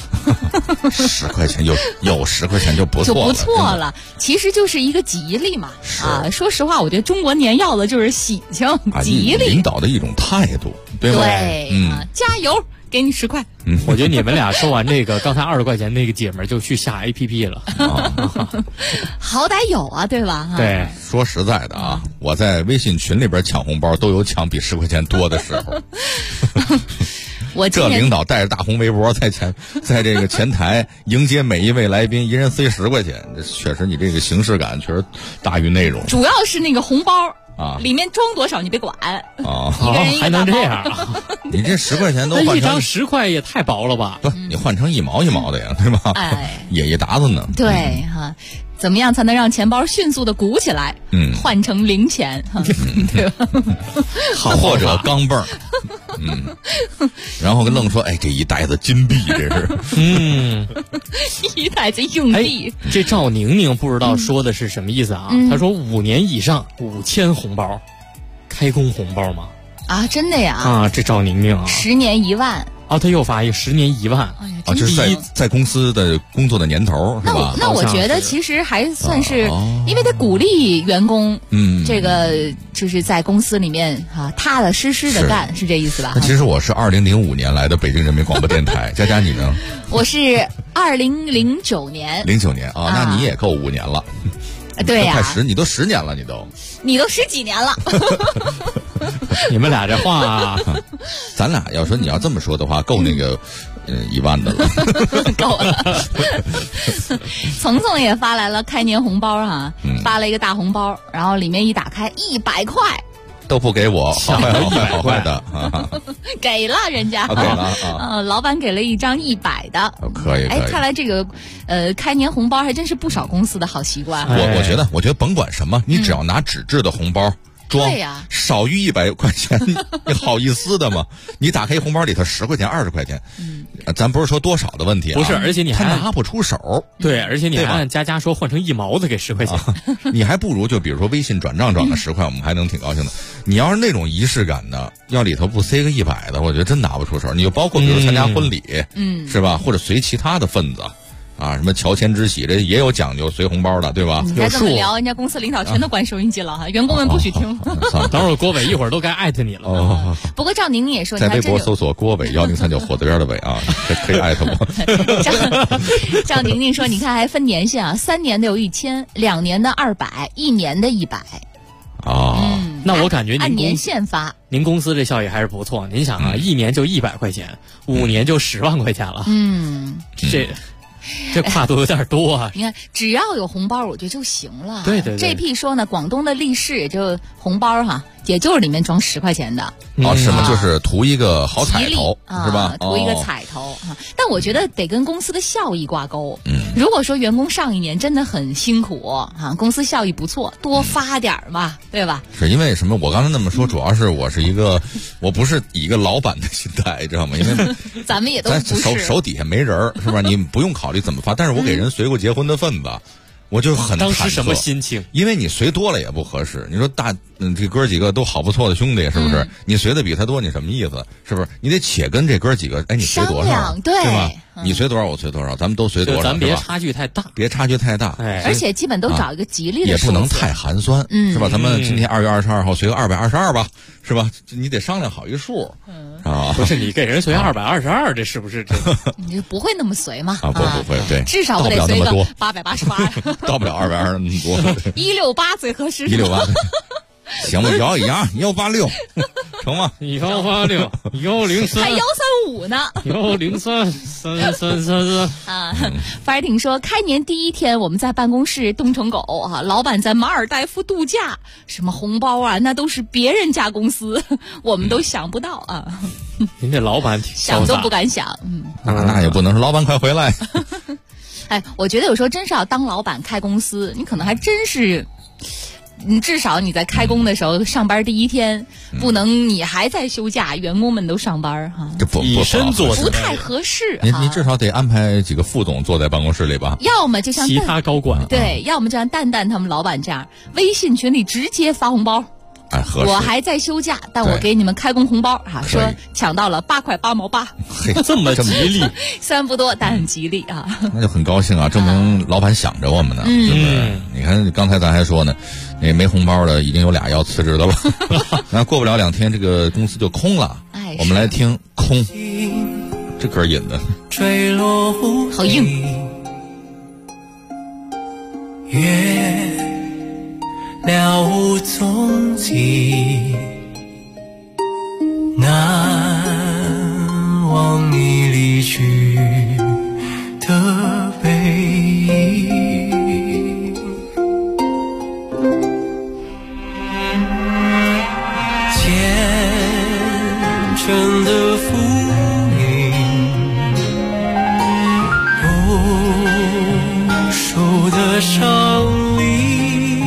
10块钱有10块钱就不错了，其实就是一个吉利嘛。说实话，我觉得中国年要的就是喜庆、吉利， 领导的一种态度，对吧？ 对，加油。给你10块。 我觉得你们俩说完这个刚才20块钱那个姐们就去下 APP 了。 好歹有啊，对吧？ 对，说实在的啊，我在微信群里边抢红包都有抢比10块钱多的时候。 这领导带着大红围脖在这个前台迎接每一位来宾，一人塞10块钱，这确实你这个形式感确实大于内容。 主要是那个红包啊， 里面装多少你别管啊， 还能这样啊？ 你这10块钱都换成一张10块也太薄了吧？ 不，你换成1毛1毛的呀，对吧？ 哎， 也一沓子呢。 对哈。怎么样才能让钱包迅速的鼓起来？换成零钱，对吧？ 或者钢镚儿，然后跟愣说，哎，这一袋子金币，这是， 一袋子硬币。 这赵宁宁不知道说的是什么意思啊？他说5年以上5000红包，开工红包吗？ 啊，真的呀？ 啊，这赵宁宁啊 ，10年1万。 哦，他又发一个10年1万， 就是在公司的工作的年头是吧？ 那我觉得其实还算是，因为得鼓励员工，这个就是在公司里面踏踏实实的干，是这意思吧？ 那其实我是2005年来的北京人民广播电台，佳佳你呢？ 我是2009年。 09年啊，那你也够5年了。 对呀， 你都10年了，你都 10几年了。 你们俩这话， 咱俩要说你要这么说的话，够那个1万的了， 够了。丛丛也发来了开年红包哈，发了一个大红包，然后里面一打开100块。 都不给我，好坏的啊！ 给了人家， 给了老板给了一张100的， 可以。 哎，看来这个开年红包还真是不少公司的好习惯。 我觉得甭管什么，你只要拿纸质的红包装，少于100块钱，你好意思的吗？你打开一红包里头10块钱、20块钱，咱不是说多少的问题啊， 不是，而且你还拿不出手， 对，而且你还按佳说换成1毛的给10块钱， 你还不如就比如说微信转账转个10块，我们还能挺高兴的。你要是那种仪式感的，要里头不塞个100的，我觉得真拿不出手。你就包括比如参加婚礼，是吧？或者随其他的份子。啊，什么乔迁之喜，这也有讲究，随红包的，对吧？ 你还这么聊，人家公司领导全都关收音机了哈，员工们不许听。 等会儿郭伟一会儿都该艾特你了。 不过赵宁宁也说， 在微博搜索郭伟1039火字边的伟啊，可以艾特我。 赵宁宁说，你看还分年限啊，3年的有1000，2年的200，1年的100。 那我感觉按年限发， 您公司这效益还是不错。您想啊，1年就100块钱，5年就10万块钱了。这跨度有点多啊！ 你看，只要有红包，我觉得就行了。 对。 JP 说呢，广东的利是也就红包哈，也就是里面装10块钱的。 什么就是图一个好彩头，是吧？ 图一个彩头但我觉得得跟公司的效益挂钩。如果说员工上一年真的很辛苦公司效益不错，多发点嘛，对吧？ 是因为什么？我刚才那么说，主要是我不是以一个老板的心态，知道吗？因为咱们也都不是手底下没人，是吧？你不用考虑怎么发，但是我给人随过结婚的份子。我就很当时什么心情？ 因为你随多了也不合适。你说这哥几个都好不错的兄弟，是不是？你随的比他多，你什么意思？是不是？你得且跟这哥几个，哎，你随多少？ 对吧？你随多少，我随多少，咱们都随多少， 咱别差距太大， 而且基本都找一个吉利的也不能太寒酸，是吧？咱们今天2月22号随个222吧，是吧？你得商量好一数啊。 不是你给人随222，这是不是？ 你就不会那么随嘛？ 不会，对， 至少我得随个888， 到不了222那么多 ，168最合适 ，168。行吧，181，186，成吗 ？186，103， 还135呢 ，103，3333 法尔挺说，开年第一天我们在办公室冻成狗老板在马尔代夫度假，什么红包啊，那都是别人家公司，我们都想不到啊。 您这老板想都不敢想， 那也不能说老板快回来。 哎，我觉得有时候真是要当老板开公司，你可能还真是。至少你在开工的时候，上班第一天不能你还在休假，员工们都上班这不太合适。 你至少得安排几个副总坐在办公室里吧， 要么就像其他高管， 对，要么就像蛋蛋他们老板这样，微信群里直接发红包。我还在休假，但我给你们开工红包说抢到了8块8毛8， 这么吉利， 虽然不多，但很吉利那就很高兴证明老板想着我们呢，是不是？你看刚才咱还说呢，那没红包的已经有俩要辞职的了，那过不了2天，这个公司就空了。我们来听空，这歌引的坠落无好硬。 了无踪迹，难真的浮云，无数的伤离，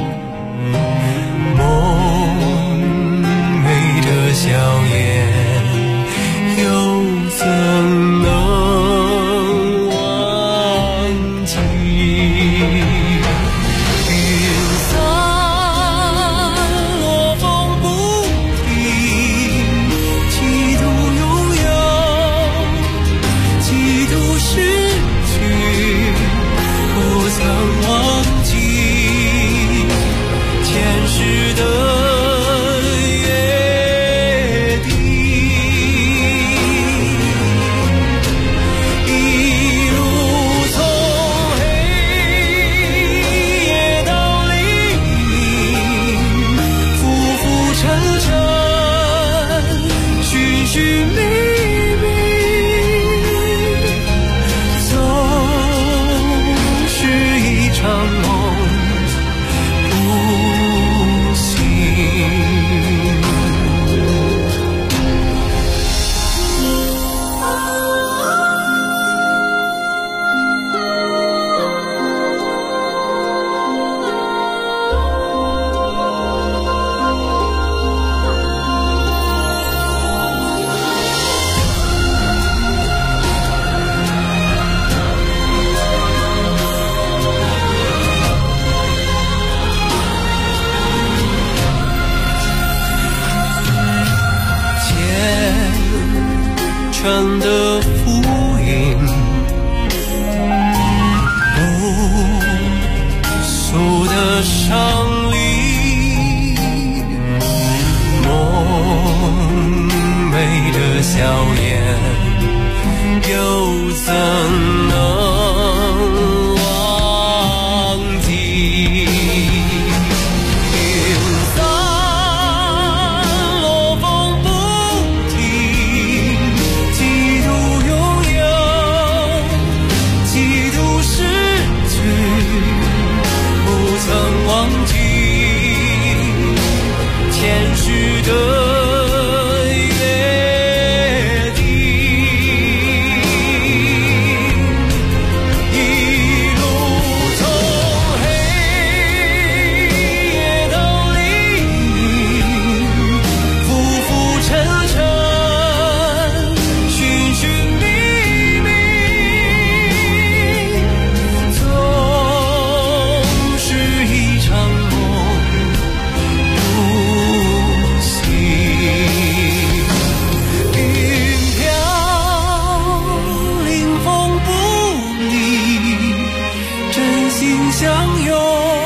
梦寐的笑颜，又怎能忘记？云散落风不停，几度拥有，几度失去，不曾忘记前世的真的浮云，无数的伤离，梦寐的笑颜，又怎能忘记？忘记前世的约定，一路从黑夜到黎明，浮浮沉沉，寻寻觅觅，总是一场梦不醒。云飘临风不离，真心相拥，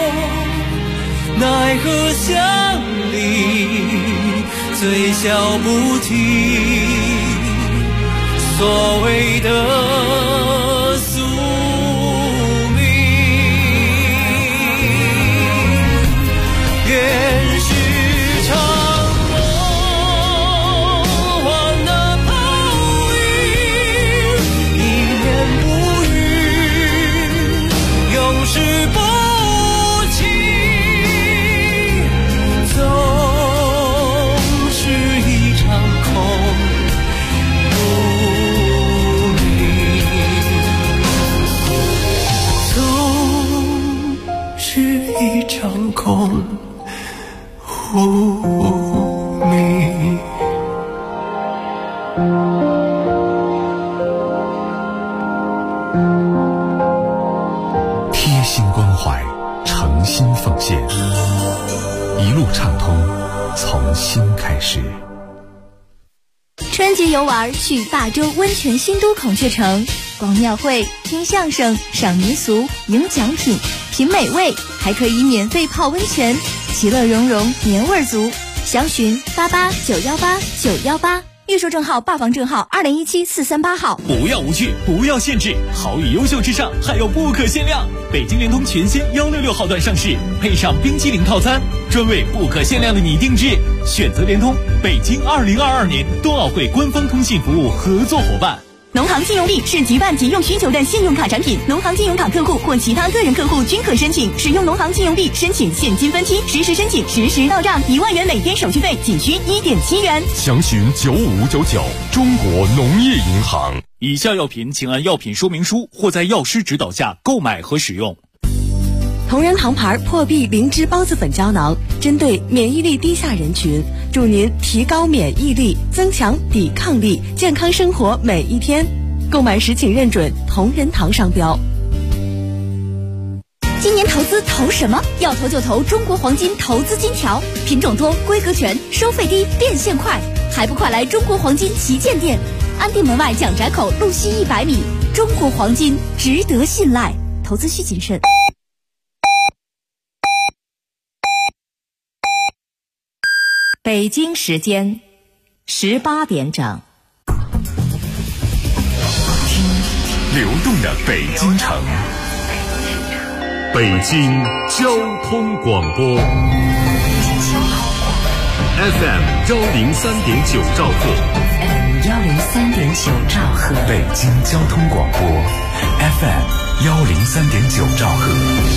奈何相离，嘴笑不提。所谓的宿命，原是场梦幻的泡影，一念不语，永世不弃，总是一场空不明，总是一场空无名。 贴心关怀，诚心奉献，一路畅通，从心开始。 春节游玩去霸州温泉新都孔雀城，逛庙会、听相声、赏民俗、赢奖品、品美味，还可以免费泡温泉，其乐融融，年味足。详询88918918，预售证号、霸房证号2017-438号。 不要无趣，不要限制，好与优秀之上还有不可限量。北京联通全新166号段上市，配上冰淇淋套餐，专为不可限量的你定制。选择联通，北京2022年冬奥会官方通信服务合作伙伴。 农行信用币是即办即用需求的信用卡产品，农行金融卡客户或其他个人客户均可申请。使用农行信用币申请现金分期，实时申请，实时到账，1万元每天手续费仅需1.7元。 详询9599，中国农业银行。 以下药品请按药品说明书或在药师指导下购买和使用。 同仁堂牌破壁灵芝孢子粉胶囊，针对免疫力低下人群，助您提高免疫力，增强抵抗力，健康生活每一天。购买时请认准同仁堂商标。 今年投资投什么？要投就投中国黄金投资金条，品种多，规格全，收费低，变现快，还不快来中国黄金旗舰店，安定门外蒋宅口路西100米。中国黄金值得信赖，投资需谨慎。 北京时间18点整。 流动的北京城，北京交通广播 FM 103.9兆赫 103.9兆赫， 北京交通广播 FM 103.9兆赫。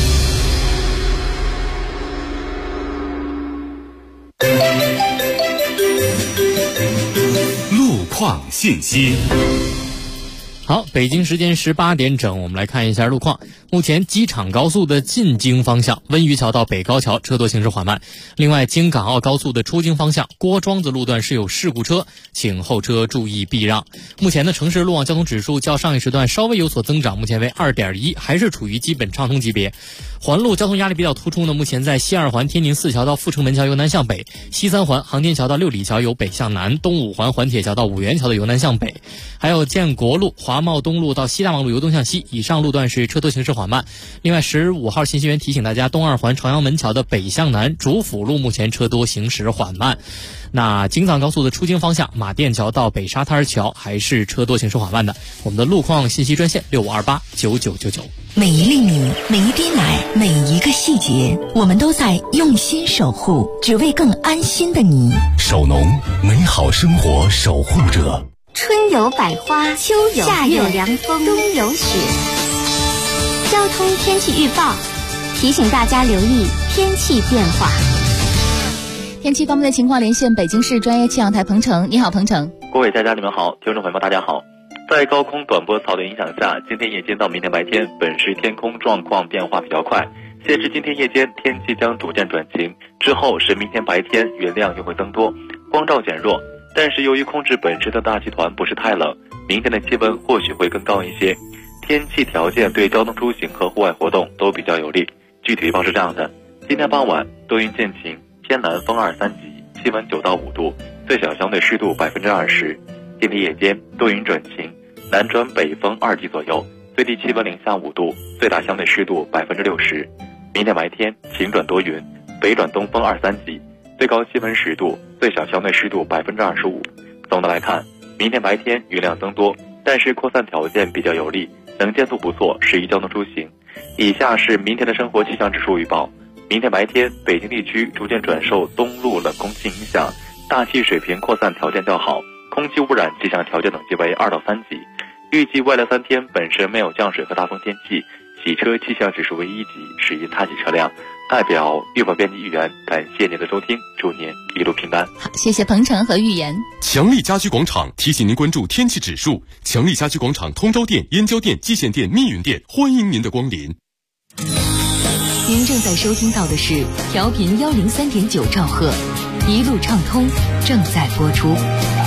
路况信息。 好，北京时间18点整，我们来看一下路况。目前机场高速的进京方向温榆桥到北高桥车多行驶缓慢。另外，京港澳高速的出京方向郭庄子路段是有事故车，请后车注意避让。目前的城市路网交通指数较上一时段稍微有所增长，目前为2.1，还是处于基本畅通级别。环路交通压力比较突出呢，目前在西2环天宁4桥到阜成门桥由南向北，西3环航天桥到六里桥由北向南，东5环环铁桥到五元桥的由南向北，还有建国路华贸东路到西大望路由东向西，以上路段是车多行驶缓慢。另外15号信息员提醒大家，东2环朝阳门桥的北向南主辅路目前车多行驶缓慢。那京藏高速的出京方向马甸桥到北沙滩桥还是车多行驶缓慢的。我们的路况信息专线65289999。 每一粒米，每一滴奶，每一个细节，我们都在用心守护，只为更安心的你。 守农，美好生活守护者。 春有百花，秋有夏有凉风，冬有雪。交通天气预报提醒大家留意天气变化。 天气方面的情况，连线北京市专业气象台彭程。你好，彭程。 各位家你们好，听众朋友们大家好。在高空短波槽的影响下，今天夜间到明天白天，本市天空状况变化比较快。截至今天夜间，天气将逐渐转晴，之后是明天白天云量又会增多，光照减弱。但是由于控制本市的大气团不是太冷，明天的气温或许会更高一些。天气条件对交通出行和户外活动都比较有利。具体预报是这样的：今天傍晚多云见晴，偏南风2、3级，气温9到5度，最小相对湿度20%。今天夜间多云转晴，南转北风2级左右，最低气温零下5度，最大相对湿度60%。明天白天晴转多云，北转东风2、3级，最高气温10度，最小相对湿度25%。总的来看，明天白天云量增多，但是扩散条件比较有利，能见度不错，适宜交通出行。以下是明天的生活气象指数预报。明天白天，北京地区逐渐转受东陆冷空气影响，大气水平扩散条件较好，空气污染气象条件等级为2到3级。预计未来3天本市没有降水和大风天气，洗车气象指数为1级，适宜踏洗车辆。代表预报编辑预言，感谢您的收听，祝您一路平安。 好，谢谢彭程和预言。 强力家居广场提醒您关注天气指数。强力家居广场通州店、燕郊店、蓟县店、密云店，欢迎您的光临。 您正在收听到的是调频103.9兆赫，一路畅通正在播出。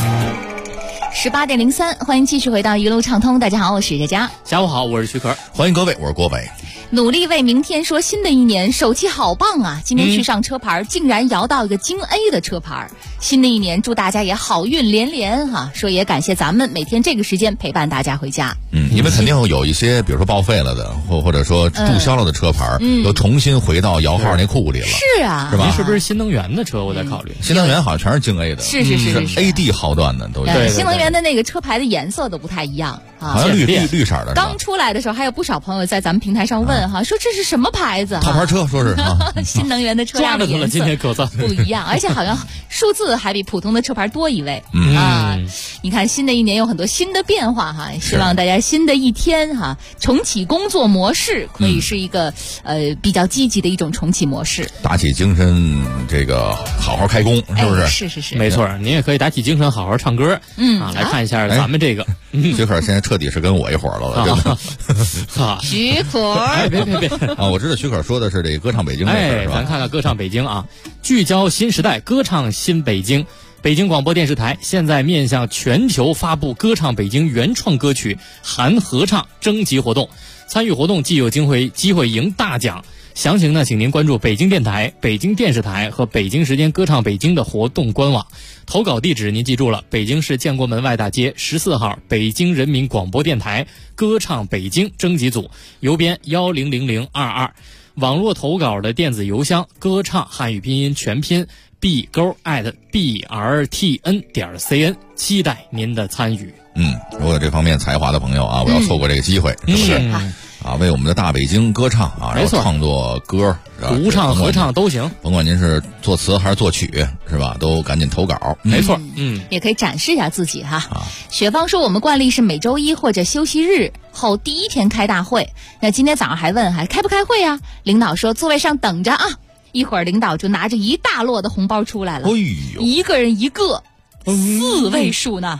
18点03，欢迎继续回到一路畅通。大家好，我是佳佳。 下午好，我是徐可。 欢迎各位，我是郭伟。 努力为明天说，新的一年手气好棒啊！今天去上车牌，竟然摇到一个京 A 的车牌。新的一年，祝大家也好运连连哈！说也感谢咱们每天这个时间陪伴大家回家。 因为肯定有一些，比如说报废了的，或者说注销了的车牌，又重新回到摇号那库里了。 是啊， 是吧？ 您是不是新能源的车？我在考虑。 新能源好像全是京 A 的， 是 AD 号段的都有。 对，新能源的那个车牌的颜色都不太一样啊， 好像绿色的。 刚出来的时候，还有不少朋友在咱们平台上问问哈，说这是什么牌子？ 套牌车说是新能源的车辆的颜色今天口罩不一样，而且好像数字还比普通的车牌多一位你看新的一年有很多新的变化哈，希望大家新的一天哈，重启工作模式可以是一个比较积极的一种重启模式， 打起精神这个好好开工，是不是？ 是， 没错，您也可以打起精神好好唱歌。来看一下咱们这个徐可现在彻底是跟我一伙了，真的。徐可， 别啊！我知道徐可说的是这个歌唱北京的事是吧？ 咱看看歌唱北京啊，聚焦新时代，歌唱新北京。北京广播电视台现在面向全球发布歌唱北京原创歌曲含合唱征集活动，参与活动既有机会赢大奖。详情呢，请您关注北京电台、北京电视台和北京时间歌唱北京的活动官网。投稿地址您记住了，北京市建国门外大街14号北京人民广播电台歌唱北京征集组，邮编100022。网络投稿的电子邮箱歌唱汉语拼音全拼b_brtn.cn， 期待您的参与。 如果有这方面才华的朋友啊，我要错过这个机会，是不是？为我们的大北京歌唱啊，然后创作歌， 独唱合唱都行， 甭管您是作词还是作曲，是吧？都赶紧投稿。 没错， 也可以展示一下自己哈。雪芳说，我们惯例是每周一或者休息日后第一天开大会，那今天早上还问还开不开会啊？领导说座位上等着啊，一会儿领导就拿着一大摞的红包出来了，一个人一个，4位数呢。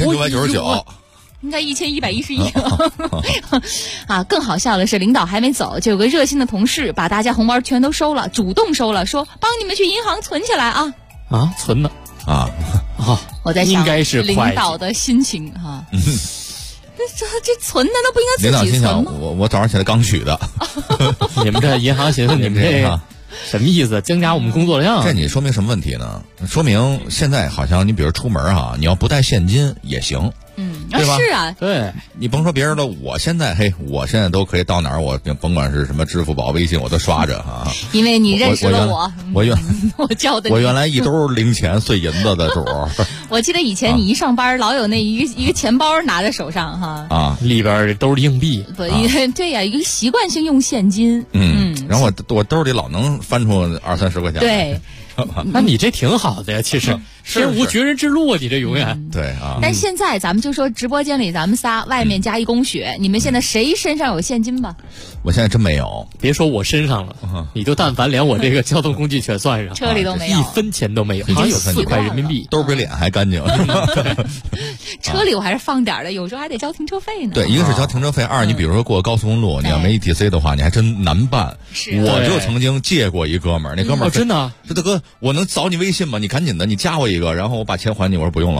9999。 应该1111更好笑的是，领导还没走，就有个热心的同事把大家红包全都收了，主动收了，说帮你们去银行存起来啊！ 存呢我在想， 应该是领导的心情哈。这存的那不应该自己存吗？ 领导心想，我早上起来刚取的。 你们这银行寻思你们这什么意思？增加我们工作量？ 这你说明什么问题呢？说明现在好像你比如出门你要不带现金也行。对吧？ 是啊， 对， 你甭说别人了，我现在都可以到哪儿，我甭管是什么支付宝、微信，我都刷着啊。 因为你认识了我原来一兜零钱碎银子的主。 我记得以前你一上班，老有那一个钱包拿在手上哈， 里边都是硬币。 对呀，一个习惯性用现金。 然后我兜里老能翻出20-30块钱。 对。 那你这挺好的呀，其实天无绝人之路啊，你这永远对啊。 但现在咱们就说直播间里咱们仨，外面加一供血，你们现在谁身上有现金吧？ 我现在真没有， 别说我身上了，你就但凡连我这个交通工具全算上， 车里都没有 ，1分钱都没有，好像有4块人民币， 兜比脸还干净。 车里我还是放点的，有时候还得交停车费呢。 对，一个是交停车费，二你比如说过高速公路，你要没 ETC 的话，你还真难办。我就曾经借过一哥们儿，那哥们儿真的说大哥，我能扫你微信吗？你赶紧的，你加我一个，然后我把钱还你。我说不用了，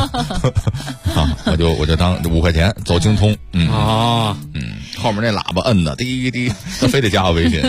我就当5块钱走京通。后面那喇叭摁的滴滴，他非得加我微信。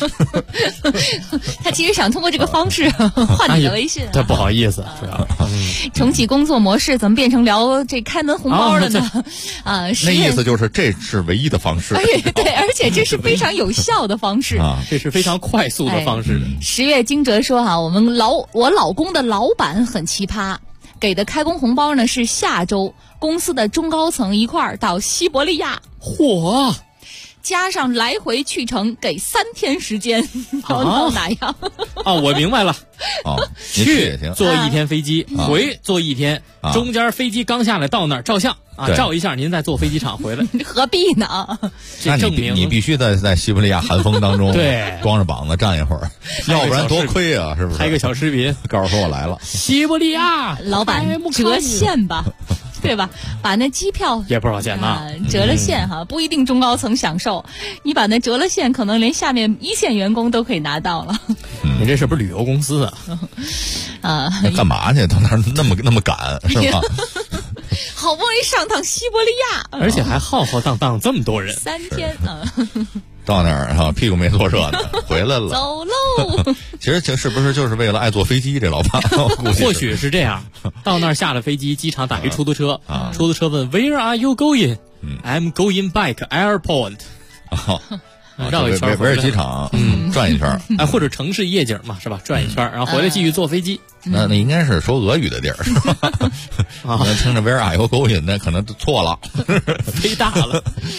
他其实想通过这个方式换你的微信。 对，不好意思，主要重启工作模式，怎么变成聊这开门红包了呢？ 那意思就是这是唯一的方式。 对，而且这是非常有效的方式这是非常快速的方式。 10月惊蛰说我老公的老板很奇葩，给的开工红包呢是下周公司的中高层一块儿到西伯利亚，加上来回去程给3天时间，到哪样？ 我明白了。 去也行， 坐1天飞机，回坐1天，中间飞机刚下来到那儿照相照一下，您再坐飞机场回来， 何必呢？ 这证明你必须在西伯利亚寒风当中， 对， 光着膀子站一会儿，要不然多亏啊，是不是？ 拍个小视频， 告诉说我来了， 西伯利亚， 老板折现吧。对吧？把那机票也不少钱呢， 折了现不一定中高层享受，你把那折了现，可能连下面1线员工都可以拿到了。 你这是不是旅游公司啊？ 干嘛去？到那儿那么赶是吧？ 好不容易上趟西伯利亚， 而且还浩浩荡荡这么多人 ，3天到那儿屁股没坐热呢，回来了， 走喽。 其实是不是就是为了爱坐飞机？这老板或许是这样。到那儿下了飞机，机场打一出租车，出租车问 Where are you going？ I'm going back airport。绕一圈， 围着机场转一圈， 或者城市夜景嘛，是吧？转一圈，然后回来继续坐飞机。 那应该是说俄语的地儿，是吧？听着 Where are you going？ 那可能错了， 飞大了。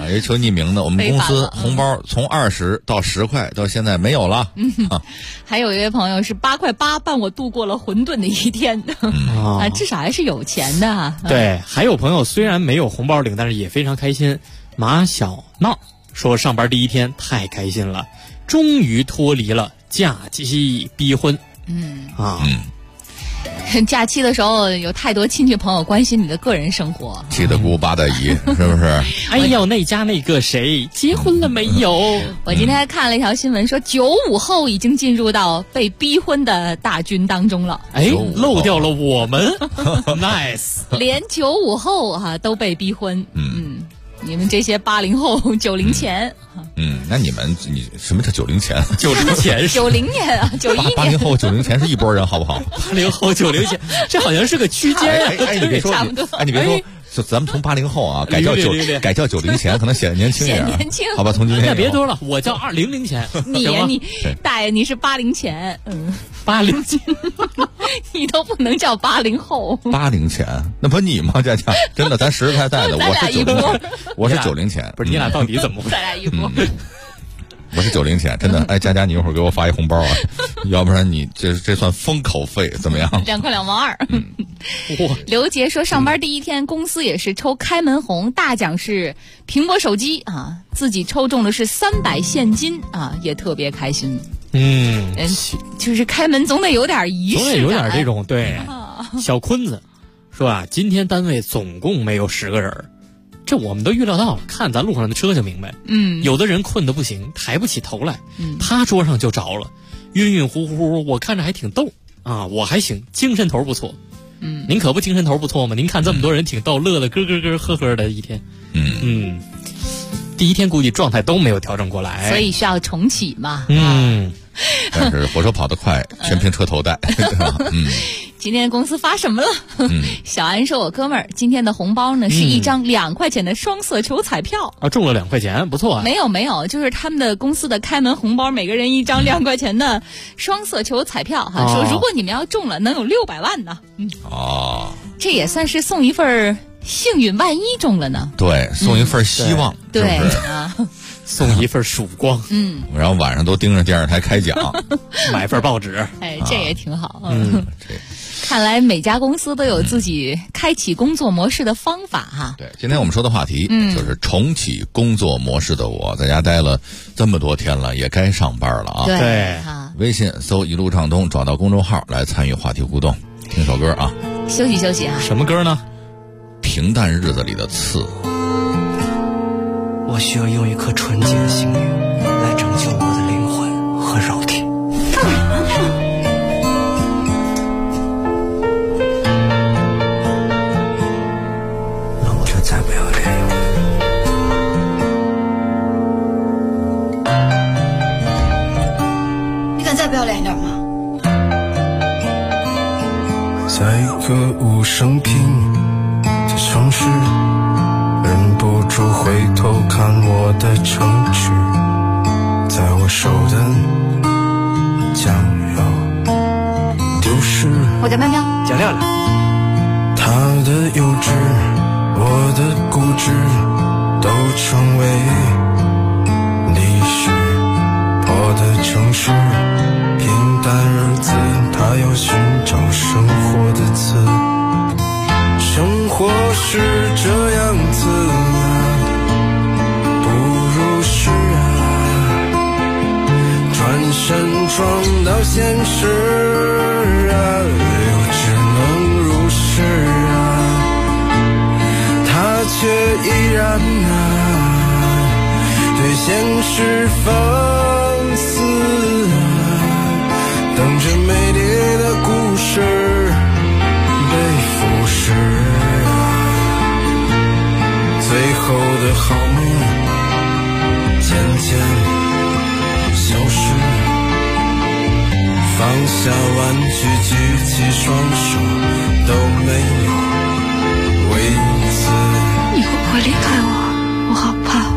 也求匿名的，我们公司红包从20到10块到现在没有了。 还有一位朋友是8块8伴我度过了混沌的一天，至少还是有钱的。 对，还有朋友虽然没有红包领，但是也非常开心。马小闹说上班第一天太开心了，终于脱离了假期逼婚。 假期的时候有太多亲戚朋友关心你的个人生活， 七大姑八大姨是不是？ 哎呦，那家那个谁结婚了没有？ 我今天还看了一条新闻说，95后已经进入到被逼婚的大军当中了。 哎，漏掉了我们，nice， 连95后都被逼婚。你们这些80后、90前。 那你什么叫90前 ？90前是 90年啊，91年。 80后、90前是一拨人，好不好 ？80后、90前，这好像是个区间。 你别说，你别说，就咱们从80后啊改叫90前，可能显得年轻一点。 年轻， 好吧，从今天那别多了，我叫200前。 你大爷，你是80前，80前，你都不能叫80后。 80前，那不你吗？佳佳，真的，咱实实在在的，我是90前， 不是你俩到底怎么回事？ 咱俩一波。 我是90前，真的。哎，佳佳，你一会儿给我发一红包啊，要不然你这算封口费，怎么样 ？2块2毛2。刘杰说，上班第一天，公司也是抽开门红，大奖是苹果手机啊，自己抽中的是300现金啊，也特别开心。就是开门总得有点仪式感， 总得有点这种对。小坤子说啊，今天单位总共没有10个人。这我们都预料到了，看咱路上的车就明白。有的人困得不行，抬不起头来，他桌上就着了，晕晕乎乎，我看着还挺逗啊，我还行，精神头不错。您可不精神头不错吗？您看这么多人挺逗，乐得咯咯咯呵呵的一天。第一天估计状态都没有调整过来， 所以需要重启嘛。 但是火车跑得快，全凭车头带。 今天公司发什么了？小安说，我哥们儿今天的红包呢是一张2块钱的双色球彩票啊，中了2块钱，不错啊。 没有，就是他们的公司的开门红包，每个人一张2块钱的双色球彩票哈，说如果你们要中了，能有600万呢。这也算是送一份幸运，万一中了呢？ 对，送一份希望， 对啊。 送一份曙光， 然后晚上都盯着电视台开奖， 买份报纸， 这也挺好。看来每家公司都有自己开启工作模式的方法哈。 对，今天我们说的话题就是重启工作模式的我，在家待了这么多天了，也该上班了啊。 对， 微信搜一路畅通，找到公众号来参与话题互动，听首歌啊。 休息啊。 什么歌呢？ 平淡日子里的刺。 我需要用一颗纯洁的心灵来拯救我的灵魂和肉体。那我就再不要脸了。你敢再不要脸一点吗？ 在一个无声平的城市，忍不住回头看我的城池，在我手的将要丢失。 我叫喵喵， 叫亮亮。他的幼稚，我的固执，都成为历史。破的城市，平淡日子，他要寻找生活的刺。生活是这样子啊，不如是啊，转身撞到现实啊，又只能如是啊，他却依然啊，对现实放肆啊，等着美丽的故事被腐蚀啊，最后的好梦渐渐消失，放下玩具，举起双手，都没有为此。 你会不会离开我？我好怕。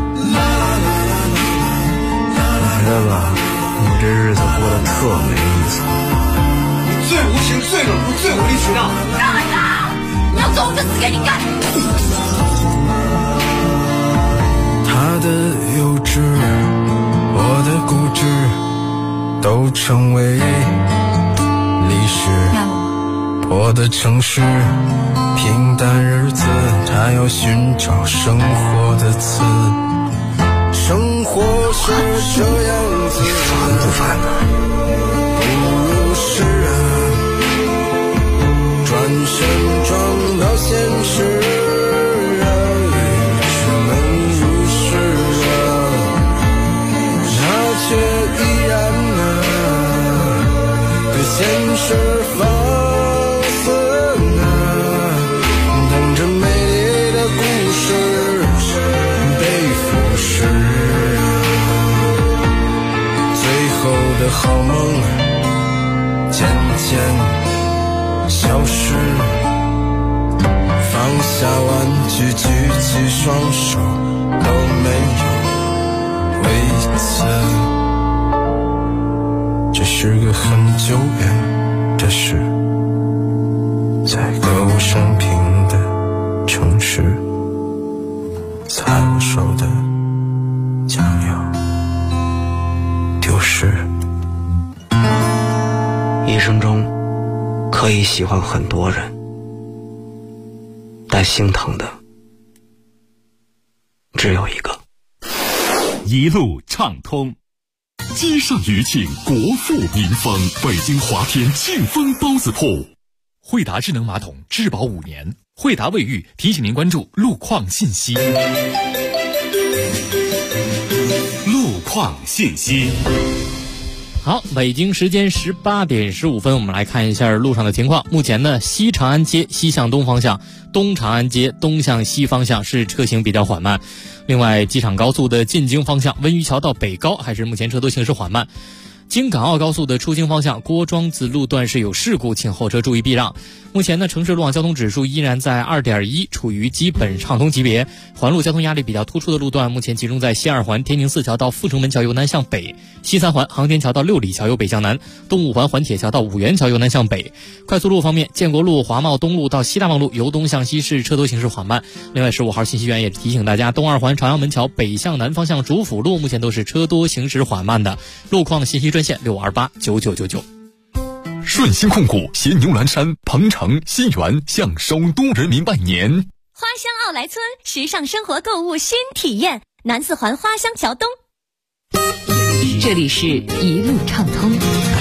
我觉得吧，我这日子过得特没意思。 你最无情、最冷酷、最无理取闹。让开他！你要走，我就死给你看。 他的幼稚，我的固执，都成为历史。破的城市，平淡日子，他要寻找生活的词。生活是这样子，烦不烦啊？不如是啊，转身撞到现实。却依然对现实放肆等着美丽的故事被腐蚀，最后的好梦渐渐消失，放下玩具，举起双手，都没有为此。这是个很久远的事，在歌舞升平的城市，擦我手的将要丢失。 一生中可以喜欢很多人，但心疼的只有一个。 一路畅通，积善余庆，国富民丰。北京华天庆丰包子铺， 惠达智能马桶质保5年。惠达卫浴提醒您关注路况信息。 路况信息。 好，北京时间18点15分，我们来看一下路上的情况。目前呢，西长安街西向东方向，东长安街东向西方向是车行比较缓慢。另外，机场高速的进京方向，温榆桥到北高还是目前车多行驶缓慢。京港澳高速的出京方向，郭庄子路段是有事故，请后车注意避让。目前呢，城市路网交通指数依然在 2.1， 处于基本畅通级别。环路交通压力比较突出的路段，目前集中在西二环天宁4桥到阜成门桥由南向北，西三环航天桥到六里桥由北向南，东五环环铁桥到五元桥由南向北。快速路方面，建国路、华贸东路到西大望路由东向西是车多行驶缓慢。另外，15号信息员也提醒大家，东二环朝阳门桥北向南方向主辅路目前都是车多行驶缓慢的。路况信息专线6289999。 顺鑫控股携牛栏山、鹏城、新源向首都人民拜年。 花乡奥莱村，时尚生活购物新体验，南四环花乡桥东。 这里是一路畅通。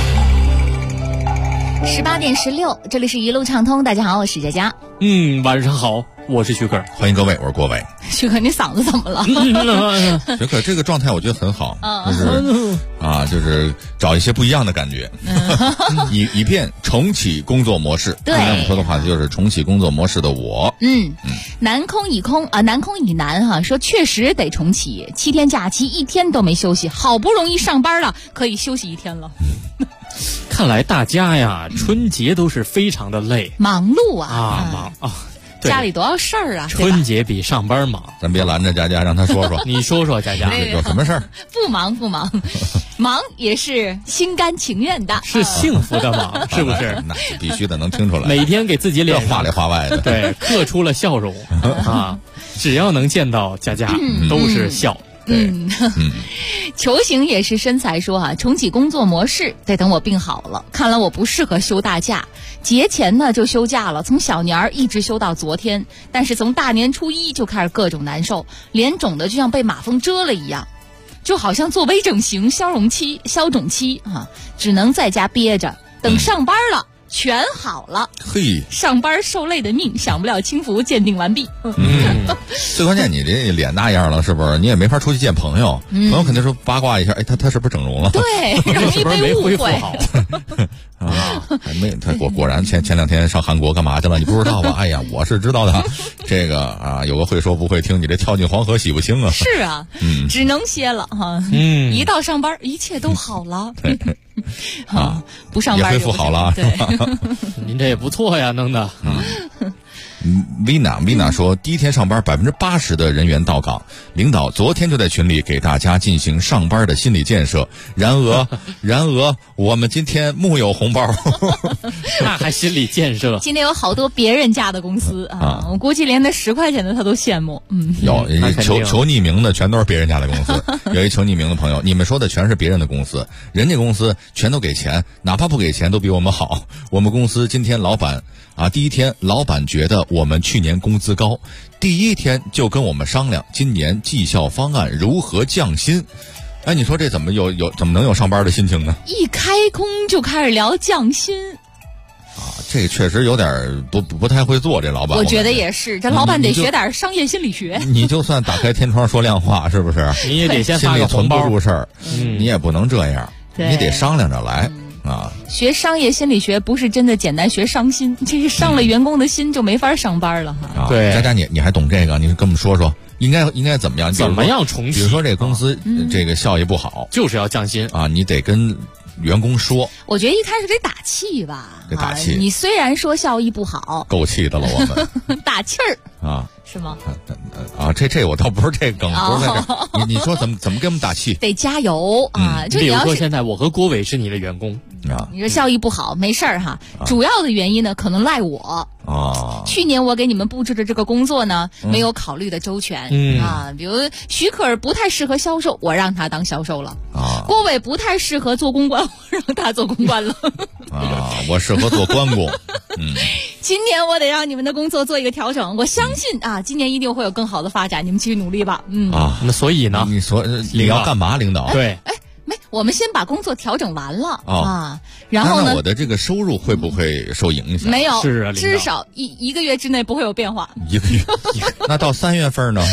18点16，这里是一路畅通。大家好，我是佳佳。 晚上好，我是徐可。 欢迎各位，我是郭伟。 徐可，你嗓子怎么了？ 徐可，这个状态我觉得很好，就是找一些不一样的感觉，以便重启工作模式。 对， 今天我们说的话题就是重启工作模式的我。 南空以南哈，说确实得重启，7天假期1天都没休息，好不容易上班了，可以休息1天了。 看来大家呀，春节都是非常的累， 忙碌忙啊。 家里多少事儿啊！ 春节比上班忙， 咱别拦着佳佳，让他说说。 你说说，佳佳有什么事儿？ 不忙，忙也是心甘情愿的， 是幸福的忙，是不是？ 那是必须的，能听出来。 每天给自己脸上话里话外的， 对，刻出了笑容啊！只要能见到佳佳，都是笑。 球形也是身材说重启工作模式得等我病好了，看来我不适合休大假。节前呢就休假了，从小年一直休到昨天，但是从大年初1就开始各种难受，脸肿的就像被马蜂蛰了一样，就好像做微整形消肿期只能在家憋着，等上班了全好了。 嘿， 上班受累的命，享不了清福，鉴定完毕。 最关键你这脸那样了，是不是？你也没法出去见朋友，朋友肯定说八卦一下，他是不是整容了？ 对，容易被误会。 他果然前2天上韩国干嘛去了？你不知道吧？哎呀，我是知道的。这个有个会说不会听，你这跳进黄河洗不清啊。 是啊，只能歇了哈。一到上班一切都好了。不上班也恢复好了。 对，您这也不错呀，弄的。 Vina 说，第一天上班80%的人员到岗，领导昨天就在群里给大家进行上班的心理建设。然而我们今天木有红包。 那还心理建设？ 今天有好多别人家的公司啊，我估计连那10块钱的他都羡慕。 有求匿名的全都是别人家的公司。有一求匿名的朋友，你们说的全是别人的公司，人家公司全都给钱，哪怕不给钱都比我们好。我们公司今天第一天老板觉得我们去年工资高，第一天就跟我们商量今年绩效方案如何降薪。哎，你说这怎么能有上班的心情呢？ 一开工就开始聊降薪这确实有点不太会做，这老板。 我觉得也是，这老板得学点商业心理学。 你就算打开天窗说亮话，是不是？ 你也得先发个红包。 心里存不住事儿，你也不能这样，你得商量着来。 学商业心理学不是真的简单学伤心，这是伤了员工的心就没法上班了哈。 对，佳佳你还懂这个？你跟我们说说，应该怎么样？ 怎么样重启？ 比如说这公司这个效益不好， 就是要降薪啊，你得跟员工说。 我觉得一开始得打气吧， 得打气。 你虽然说效益不好， 够气的了，我们打气儿啊。 是吗？ 这我倒不是这梗，不是在这。你说怎么给我们打气？ 得加油啊！ 比如说现在我和郭伟是你的员工啊， 你说效益不好没事儿哈，主要的原因呢可能赖我啊。去年我给你们布置的这个工作呢，没有考虑的周全啊。比如徐可儿不太适合销售，我让他当销售了啊。郭伟不太适合做公关，我让他做公关了啊。我适合做关公。 今年我得让你们的工作做一个调整，我相信啊，今年一定会有更好的发展，你们继续努力吧。 那所以呢？ 你说你要干嘛，领导？ 对， 我们先把工作调整完了啊，然后呢？ 那我的这个收入会不会受影响？ 没有， 是啊， 至少一个月之内不会有变化。 一个月，那到3月份呢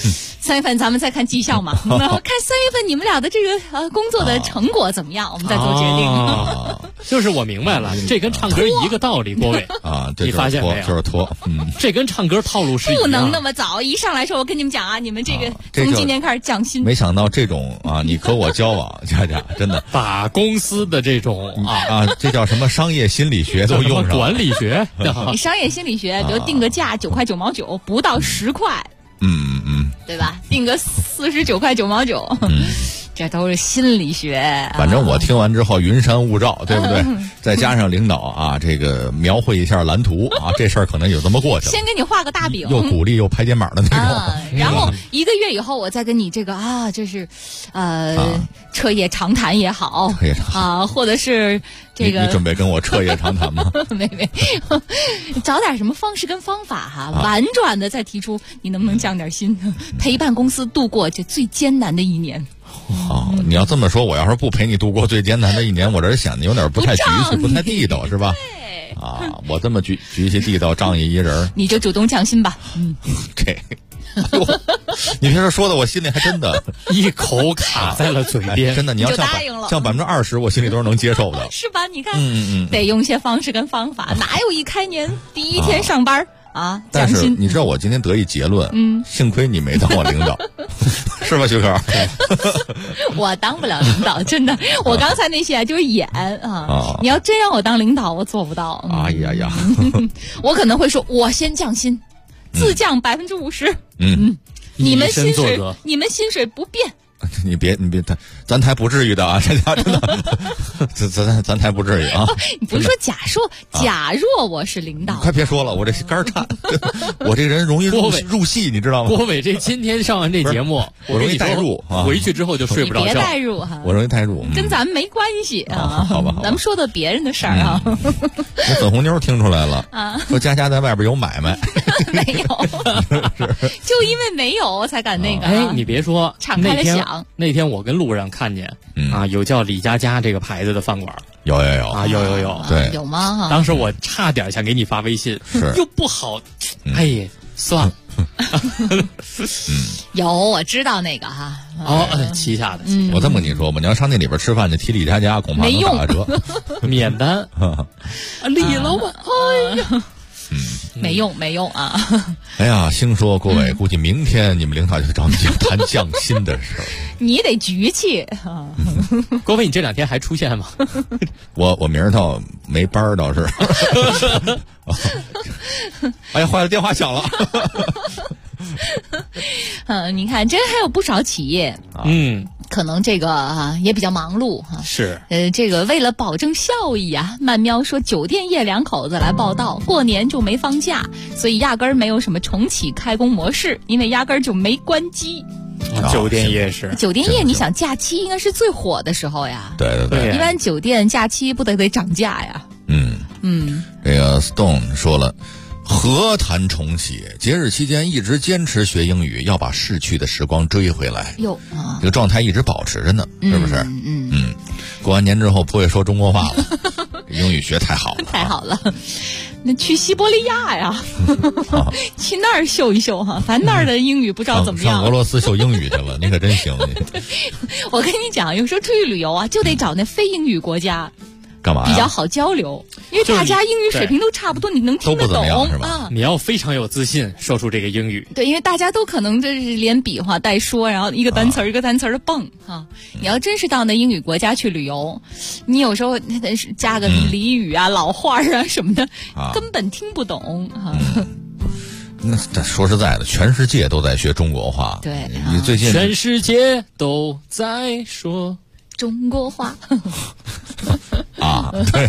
？3月份咱们再看绩效嘛，看3月份你们俩的这个工作的成果怎么样，我们再做决定。 就是我明白了，这跟唱歌一个道理，郭伟啊， 你发现没有？ 就是拖， 这跟唱歌套路是一样。 不能那么早一上来说，我跟你们讲啊，你们这个从今年开始降薪。 没想到这种啊，你和我交往，佳佳真的把公司的这种这叫什么商业心理学都用上， 管理学。 你商业心理学，比如定个价9块9毛9，不到10块，对吧？定个49块9毛9，这都是心理学。 反正我听完之后云山雾罩，对不对？再加上领导啊，这个描绘一下蓝图啊，这事儿可能有这么过去了。 先给你画个大饼， 又鼓励又拍肩膀的那种。 然后1个月以后，我再跟你这个这是彻夜长谈也好或者是这个你准备跟我彻夜长谈吗？ 没找点什么方式跟方法婉转的再提出，你能不能降点薪，陪伴公司度过这最艰难的一年。 你要这么说，我要是不陪你度过最艰难的一年，我这显得有点不太局气，不太地道，是吧？我这么局气地道仗义一人， 你就主动降薪吧。 这你平时说的，我心里还真的一口卡在了嘴边。 真的，你要降20%，我心里都是能接受的， 是吧？你看，得用些方式跟方法，哪有一开年第一天上班但是你知道我今天得一结论，幸亏你没当我领导，是吧，徐可？ 我当不了领导，真的，我刚才那些就是演你要真让我当领导，我做不到。 哎呀， 我可能会说，我先降薪，自降50%。你们薪水不变。 你别，咱台不至于的啊，真的，咱台不至于啊。 你不是说假若我是领导， 快别说了，我这肝颤，我这人容易入戏，你知道吗？ 郭伟今天上完这节目， 我容易代入， 回去之后就睡不着觉。 别代入我容易代入， 跟咱们没关系好吧， 咱们说的别人的事儿我粉红妞听出来了说佳佳在外边有买卖， 没有，就因为没有才敢那个。 你别说， 敞开了想。 那天我跟路上看见有叫李佳佳这个牌子的饭馆， 有对， 有吗？ 当时我差点想给你发微信，又不好，算了。 有，我知道那个旗下的。 我这么跟你说吧，你要上那里边吃饭去提李佳佳，恐怕能打折， 免单。李老板， 没用啊！ 哎呀，兴说郭伟，估计明天你们领导就找你谈降薪的事儿。 你得局气啊！ 郭伟，你这2天还出现吗？ 我明儿倒没班儿，倒是。哎呀，坏了，电话响了。 你看，这还有不少企业，可能这个也比较忙碌哈。 是， 这个为了保证效益啊，曼喵说酒店业2口子来报道，过年就没放假，所以压根儿没有什么重启开工模式，因为压根儿就没关机。 酒店业是酒店业，你想假期应该是最火的时候呀。 对， 一般酒店假期不得涨价呀。 这个 Stone 说了。何谈重启？节日期间一直坚持学英语，要把逝去的时光追回来。这个状态一直保持着呢，是不是？过完年之后不会说中国话了，英语学太好了， 太好了。那去西伯利亚呀，去那儿秀一秀哈，反正那儿的英语不知道怎么样。 上俄罗斯秀英语去了，你可真行。 我跟你讲，有时候出去旅游啊，就得找那非英语国家。 干嘛呀？ 比较好交流，因为大家英语水平都差不多，你能听得懂啊。 你要非常有自信说出这个英语。 对，因为大家都可能就是连比划带说，然后一个单词一个单词的蹦哈。你要真是到那英语国家去旅游，你有时候加个俚语啊、老话啊什么的，根本听不懂哈。 那说实在的，全世界都在学中国话。 对， 你最近全世界都在说中国话。 对，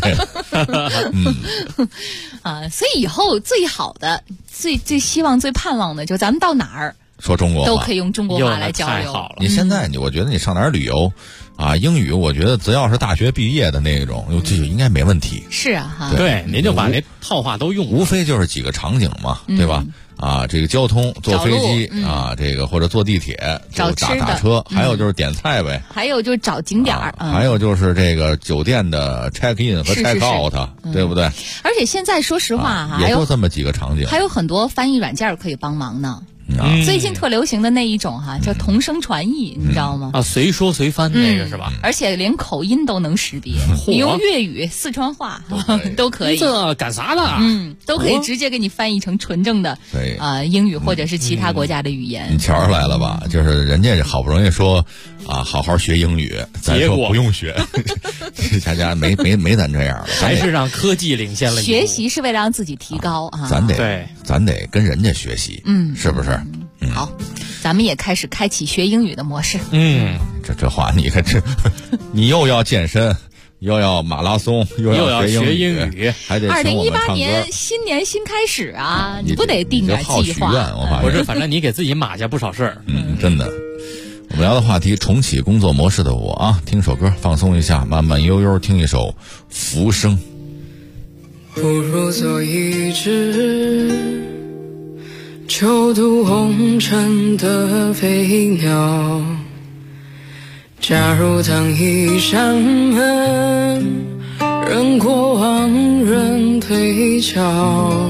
所以以后最好的、最希望、最盼望的，就咱们到哪儿说中国话都可以用中国话来交流。 你现在我觉得你上哪儿旅游英语，我觉得只要是大学毕业的那种，这就应该没问题。 是啊，哈， 对，您就把那套话都用， 无非就是几个场景嘛，对吧？这个交通，坐飞机这个或者坐地铁， 找打车，还有就是点菜呗， 还有就是找景点儿， 还有就是这个酒店的 check in 和 check out，对不对？ 而且现在说实话也就这么几个场景， 还有很多翻译软件可以帮忙呢。最近特流行的那一种叫同声传译，你知道吗？ 随说随翻那个是吧？ 而且连口音都能识别，你用粤语、四川话都可以。 这干啥的？ 都可以直接给你翻译成纯正的英语或者是其他国家的语言。 你瞧出来了吧？就是人家好不容易说好好学英语，咱说不用学，大家没咱这样的， 还是让科技领先了。 学习是为了让自己提高咱得跟人家学习，是不是？ 好，咱们也开始开启学英语的模式。 这话你看你又要健身，又要马拉松，又要学英语，还得请我们唱歌。 2018年新年新开始你不得定点计划？ 不是，反正你给自己码下不少事儿。 真的。我们聊的话题，重启工作模式的我听首歌放松一下，慢慢悠悠听一首《浮生》。 不如做一只囚徒红尘的飞鸟，假如当一扇门，任过往人推敲，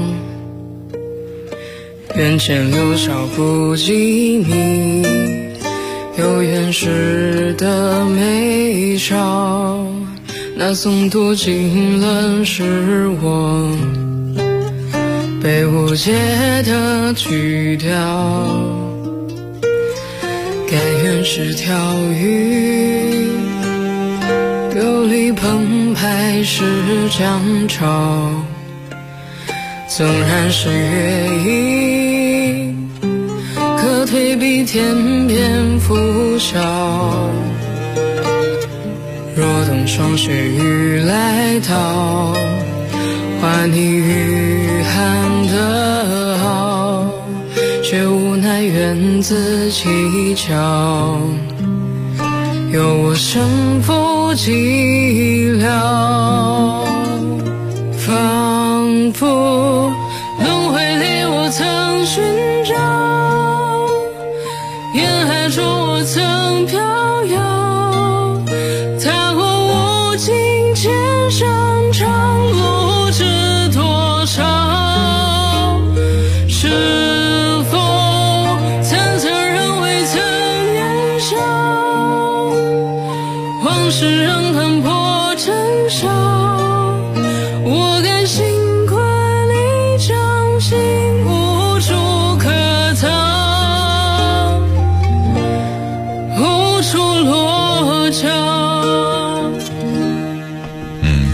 眼前留少不及你有缘时的美照，那诵读经纶是我被误解的曲调，甘愿是条鱼，流离澎湃是涨潮，纵然是月影，可退避天边拂晓。若等霜雪雨来到，还你御寒的好，却无奈缘自蹊跷，有我身否寂寥，仿佛轮回里我曾寻找，沿海中我曾飘摇，踏过无尽千山长路知多少，是否参差人未曾年少，往事仍痕破尘嚣，我甘心快离掌心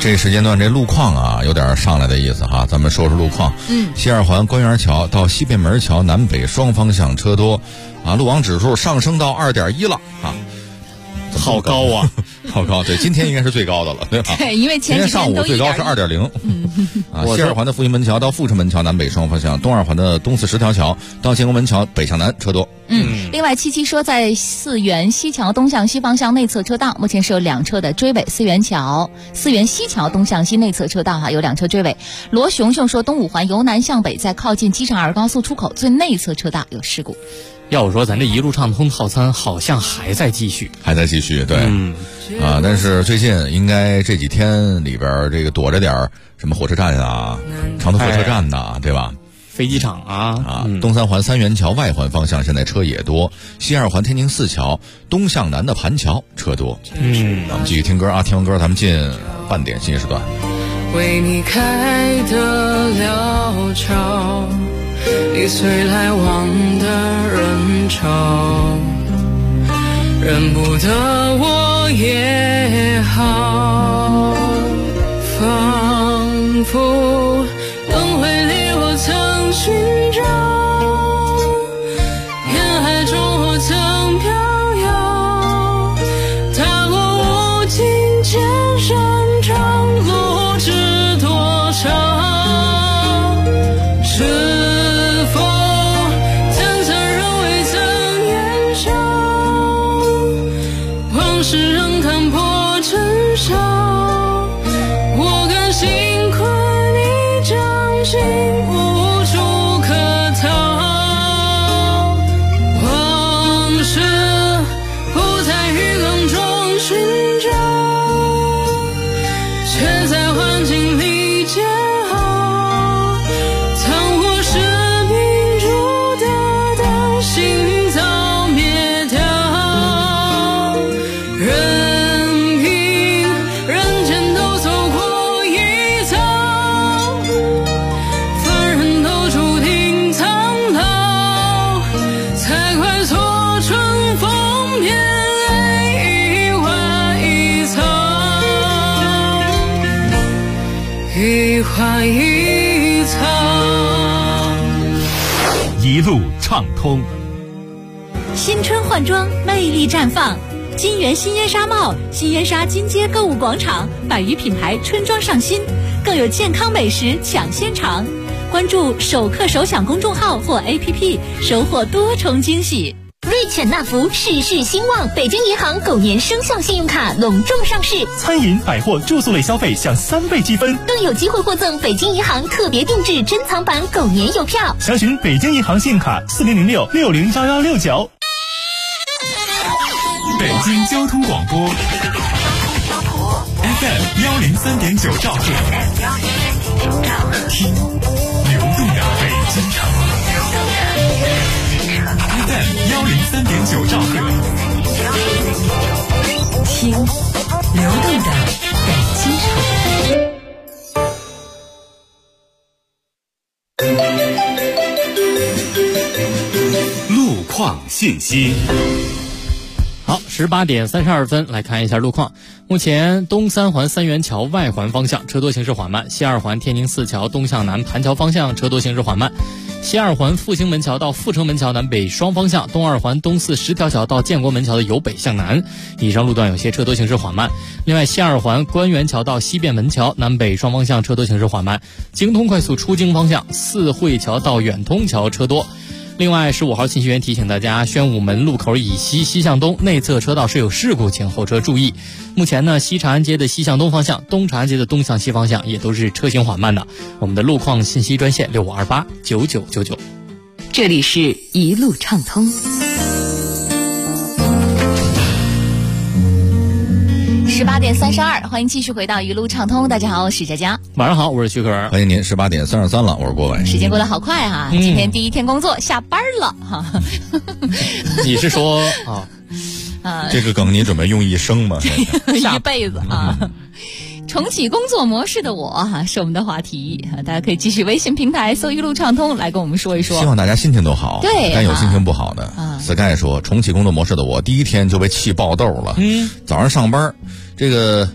这时间段这路况啊有点上来的意思哈，咱们说说路况。西二环官园桥到西便门桥南北双方向车多啊，路网指数上升到2.1了啊。 好高啊， 好高！对，今天应该是最高的了，对吧？ 对，因为今天上午最高是2.0。啊，西二环的复兴门桥到阜成门桥南北双方向，东二环的东四十条桥到建国门桥北向南车多。 另外77说在四元西桥东向西方向内侧车道，目前是有2车的追尾。四元西桥东向西内侧车道有2车追尾。罗熊熊说东五环由南向北在靠近机场2高速出口最内侧车道有事故。 要我说，咱这一路畅通套餐好像还在继续， 对，但是最近应该这几天里边这个躲着点什么火车站啊、长途火车站呐，对吧？ 飞机场啊， 东三环三元桥外环方向现在车也多，西二环天宁四桥东向南的盘桥车多。我们继续听歌啊，听完歌咱们进半点新时段。 为你开的辽桥，你随来往的人潮，认不得我也好，仿佛能回忆我曾寻找，人海中我曾飘摇，踏过无尽千山长路知多少，是仍看破尘嚣，我甘心困你掌心，无处可逃。往事不在鱼缸中寻找，却在环境里煎熬，倘或是命中的担心早灭掉。任凭人间都走过一遭，凡人都注定苍老，才快错春风变泪花一草，一花一草。 一路畅通， 新春换装，魅力绽放。金源新烟纱帽、新烟纱金街购物广场，100余品牌春装上新，更有健康美食抢先尝。关注首客首享公众号或 APP， 收获多重惊喜。 瑞犬纳福事事兴旺，北京银行狗年生肖信用卡隆重上市， 餐饮、百货、住宿类消费享3倍积分， 更有机会获赠北京银行特别定制珍藏版狗年邮票。 详询北京银行信用卡4006 601169。北京交通广播 FM 103.9兆赫，听流动的北京城。FM 103.9兆赫， 听流动的北京城。路况信息。 好，18点32分，来看一下路况。目前东三环三元桥外环方向车多行驶缓慢，西二环天宁四桥东向南盘桥方向车多行驶缓慢，西二环复兴门桥到阜成门桥南北双方向，东二环东四十条桥到建国门桥的由北向南，以上路段有些车多行驶缓慢。另外，西二环官园桥到西便门桥南北双方向车多行驶缓慢，京通快速出京方向四惠桥到远通桥车多。另外，15号信息员提醒大家，宣武门路口以西西向东内侧车道是有事故，请后车注意。目前呢，西长安街的西向东方向、东长安街的东向西方向也都是车行缓慢的。我们的路况信息专线65289999。 这里是一路畅通。 18点32，欢迎继续回到一路畅通。大家好，我是佳佳。 晚上好，我是徐可儿。 欢迎您。18点33了，我是郭伟。 时间过得好快哈，今天第一天工作，下班了哈。 你是说这个梗你准备用一生吗？ 一辈子啊。重启工作模式的我是我们的话题，大家可以继续微信平台搜一路畅通来跟我们说一说。 希望大家心情都好， 对， 但有心情不好的。Sky 说，重启工作模式的我第一天就被气爆痘了。早上上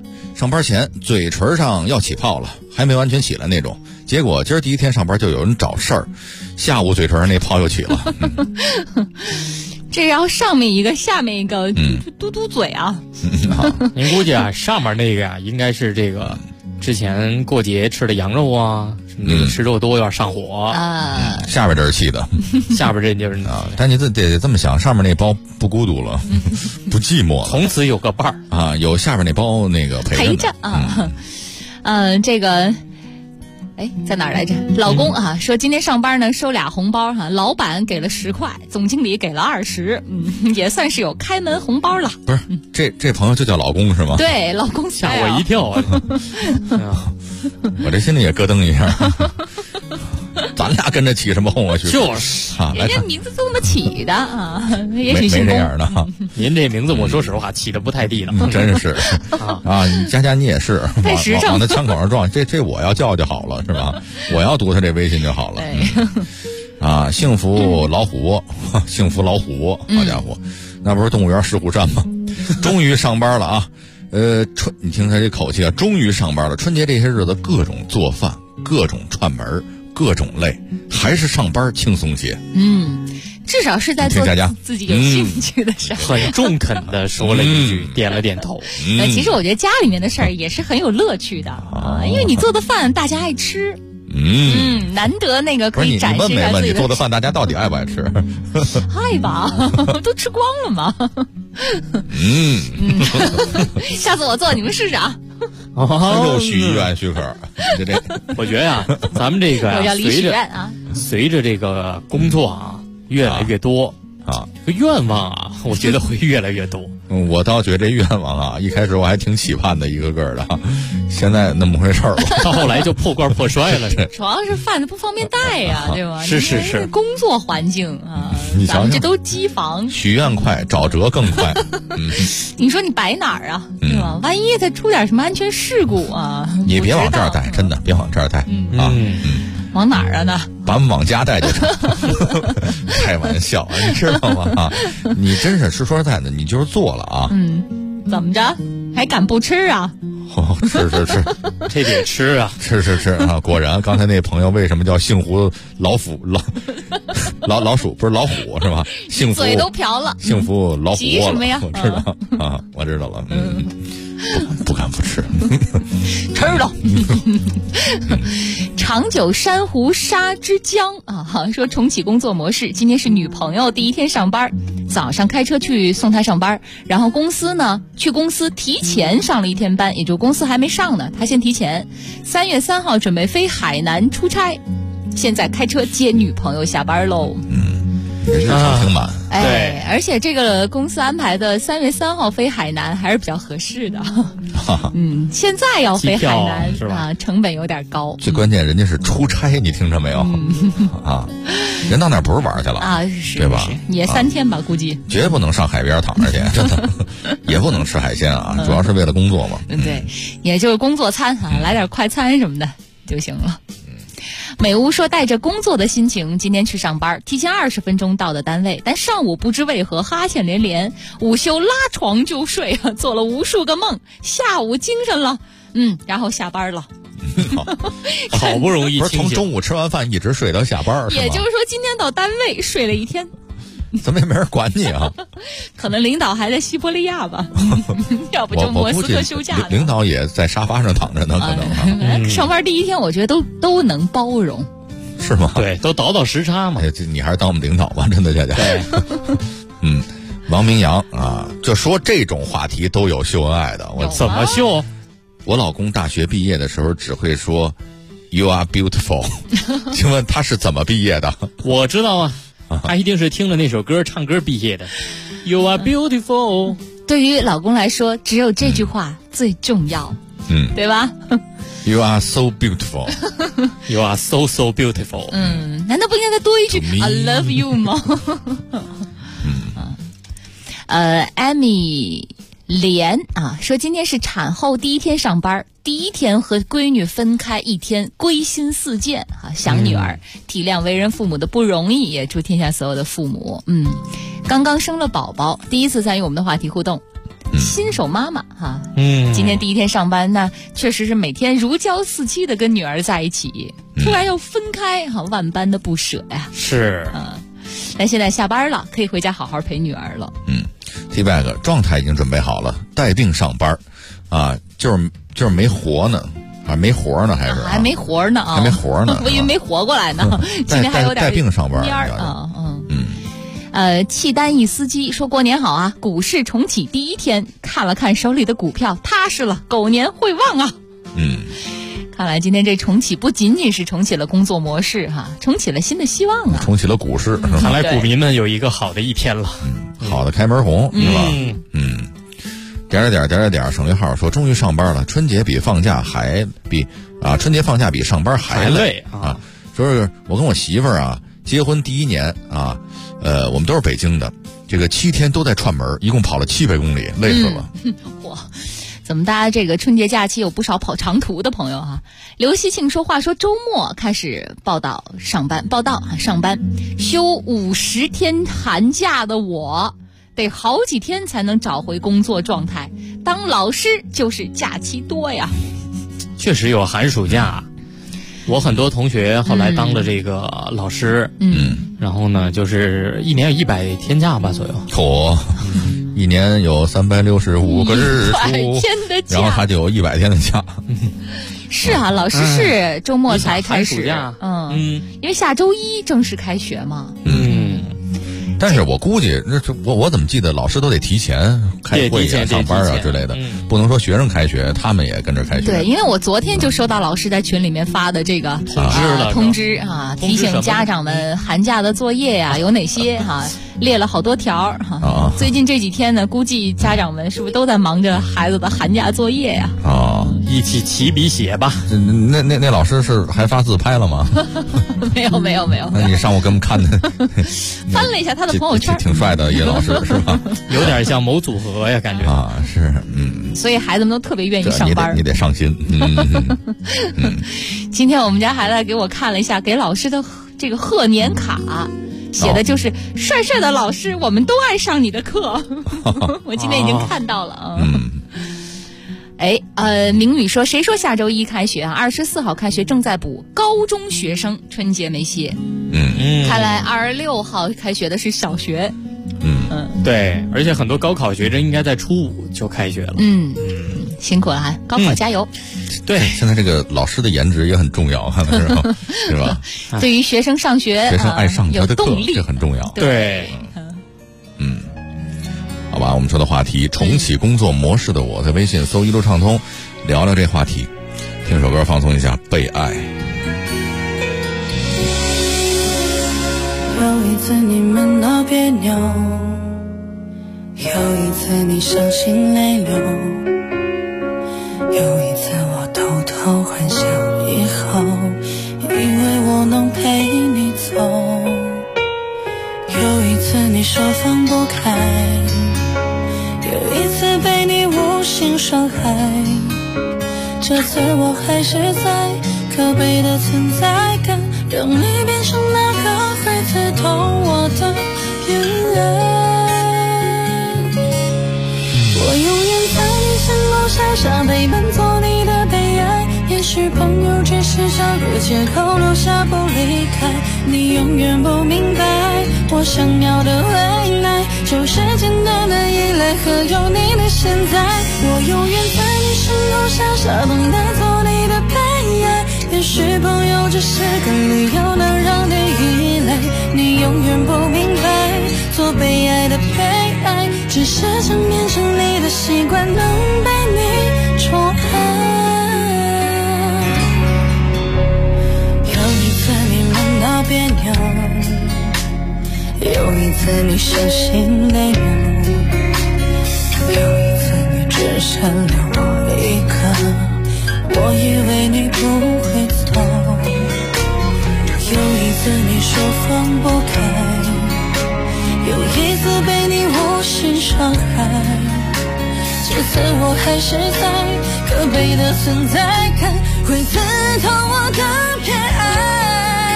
上班前嘴唇上要起泡了，还没完全起来那种。结果今儿第一天上班就有人找事儿，下午嘴唇上那泡又起了。 这要上面一个下面一个，嘟嘟嘴啊。 您估计啊，上面那个呀，应该是这个之前过节吃的羊肉啊，什么这个吃肉多有点上火啊。 下边这是气的， 下边这就是呢。 但你得这么想，上面那包不孤独了，不寂寞了， 从此有个伴儿啊，有下边那包那个陪着啊。这个。哎，在哪儿来着？老公啊，说今天上班呢收俩红包哈，老板给了10块，总经理给了20，也算是有开门红包了。 不是，这朋友就叫老公是吗？ 对，老公吓我一跳啊！ 我这心里也咯噔一下。咱俩跟着起什么哄啊？ 就是啊， 人家名字这么起的啊，也许没这样的哈。 您这名字我说实话起的不太地道， 真是啊！佳你也是， 太实诚， 往他枪口上撞，这我要叫就好了，是吧？我要读他这微信就好了。啊，幸福老虎，幸福老虎，好家伙，那不是动物园石虎山吗？终于上班了啊！你听他这口气啊，终于上班了。春节这些日子，各种做饭，各种串门，各种累，还是上班轻松些。 至少是在做自己有兴趣的事儿。 很中肯的说了一句，点了点头。 其实我觉得家里面的事儿也是很有乐趣的啊，因为你做的饭大家爱吃。难得那个可以展示一下自己的。 你做的饭大家到底爱不爱吃？ 爱吧，都吃光了嘛。下次我做你们试试啊。 又许愿许可，这我觉得呀，咱们这个随着这个工作啊越来越多啊，愿望啊，我觉得会越来越多。 我倒觉得这愿望啊，一开始我还挺期盼的，一个个的，现在那么回事儿了， 到后来就破罐破摔了。 主要是饭不方便带呀，对吧？ 是， 工作环境啊， 你瞧瞧， 这都机房， 许愿快，找辙更快。 你说你摆哪儿啊？对吧？万一再出点什么安全事故啊， 你别往这儿带，真的别往这儿带啊。 往哪儿啊呢？ 把我们往家带就成。开玩笑，你知道吗？啊，你真是说实在的，你就是做了啊。 怎么着？还敢不吃啊？ 吃， 这得吃啊！ 吃啊！果然，刚才那朋友为什么叫幸福老鼠老鼠不是老虎是吧？幸福嘴都瓢了， 幸福老虎急什么呀？ 我知道啊，我知道了。不敢不吃， 吃了。长久珊瑚沙之江啊，说重启工作模式。今天是女朋友第一天上班，早上开车去送她上班，然后去公司提前上了1天班，也就公司还没上呢，她先提前。3月3号准备飞海南出差，现在开车接女朋友下班喽。 日程挺满， 对，而且这个公司安排的3月3号飞海南还是比较合适的。现在要飞海南啊，成本有点高。 最关键人家是出差，你听着没有？啊，人到那儿不是玩去了啊，对吧？ 也3天吧，估计。 绝不能上海边躺着去，真的，也不能吃海鲜啊，主要是为了工作嘛。 对，也就是工作餐啊，来点快餐什么的就行了。美屋说带着工作的心情今天去上班，提前20分钟到的单位，但上午不知为何哈欠连连，午休拉床就睡，做了无数个梦，下午精神了，然后下班了。 好不容易不是从中午吃完饭一直睡到下班， 也就是说今天到单位睡了1天。 怎么也没人管你啊？ 可能领导还在西伯利亚吧，要不就莫斯科休假。 领导也在沙发上躺着呢，可能。 上班第一天，我觉得都能包容， 是吗？ 对，都倒时差嘛。 你还是当我们领导吧，真的，佳佳。 对。 王明阳啊，就说这种话题都有秀恩爱的，我怎么秀？ 我老公大学毕业的时候只会说 "You are beautiful"， 请问他是怎么毕业的？ 我知道啊。他一定是听了那首歌唱歌毕业的。You are beautiful。 对于老公来说，只有这句话最重要，对吧 ？You are so beautiful。 You are so beautiful。 难道不应该再多一句 I love you 吗？艾米莲啊，说今天是产后第一天上班，第一天和闺女分开1天，归心似箭啊，想女儿，体谅为人父母的不容易，也祝天下所有的父母。刚刚生了宝宝，第一次参与我们的话题互动。 新手妈妈哈，今天第一天上班，那确实是每天如胶似漆的跟女儿在一起，突然要分开哈，万般的不舍呀。 是但现在下班了，可以回家好好陪女儿了。 T-Bag 状态已经准备好了，带病上班啊，就是没活呢。没活呢， 还没活呢啊， 还没活呢， 我以为没活过来呢。今天还有点带病上班契丹一司机说：“过年好啊！股市重启第一天，看了看手里的股票，踏实了，狗年会旺啊！”看来今天这重启不仅仅是重启了工作模式哈，重启了新的希望啊， 重启了股市。 看来股民们有一个好的一天了， 好的开门红是吧？点省略号说终于上班了，春节放假比上班还累啊！就是我跟我媳妇儿啊，结婚第一年啊，我们都是北京的，这个7天都在串门，一共跑了700公里，累死了。 哇，怎么大家这个春节假期有不少跑长途的朋友哈？刘希庆说：“话说周末开始报道上班，休50天寒假的我。”得好几天才能找回工作状态，当老师就是假期多呀。 确实有寒暑假，我很多同学后来当了这个老师，然后呢，就是一年有100天假吧左右。 一年有365个日出， 天的假， 然后他就有100天的假。 是啊，老师是周末才开始，因为下周一正式开学嘛。 但是我估计，我怎么记得老师都得提前开会啊、上班啊之类的，不能说学生开学，他们也跟着开学。 对，因为我昨天就收到老师在群里面发的这个通知啊，提醒家长们寒假的作业呀有哪些哈，列了好多条哈。最近这几天呢，估计家长们是不是都在忙着孩子的寒假作业呀？ 一起起笔写吧。 那老师是还发自拍了吗？ 没有。 那你上午给我们看的， 翻了一下他的朋友圈， 挺帅的一个老师是吧？ 有点像某组合呀，感觉啊，是所以孩子们都特别愿意上班。 你得上心。 今天我们家孩子给我看了一下给老师的这个贺年卡。写的就是帅帅的老师，我们都爱上你的课。我今天已经看到了啊。明宇说，谁说下周一开学啊？24号开学，正在补高中学生，春节没歇。看来26号开学的是小学。 对，而且很多高考学生应该在初5就开学了。 辛苦了哈，高考加油。 对， 现在这个老师的颜值也很重要，是吧？ 对于学生上学， 学生爱上他的课，这很重要。 对， 好吧，我们说的话题，重启工作模式的我，在微信搜一路畅通，聊聊这话题，听首歌放松一下，被爱。 有一次你们闹别扭，有一次你伤心泪流，有一次我偷偷欢笑以后，以为我能陪你走，有一次你说放不开，有一次被你无心伤害，这次我还是在可悲的存在感，让你变成那个会刺痛我的边缘。我永远在你身后傻傻陪伴，做你的悲哀，也许朋友只是找个借口留下不离开，你永远不明白我想要的未来就是简单的依赖和有你的现在。我永远在你身后傻傻等待，做你的悲哀，也许朋友只是个理由能让你依赖，你永远不明白做被爱的被爱只是想变成你的习惯，能被你宠爱。有一次你们闹别扭，有一次你伤心泪流，有一次你只剩留我一个，我以为你不会走，有一次你说放不开，有一次被你无心伤害，这次我还是在可悲的存在感会刺痛我的偏爱。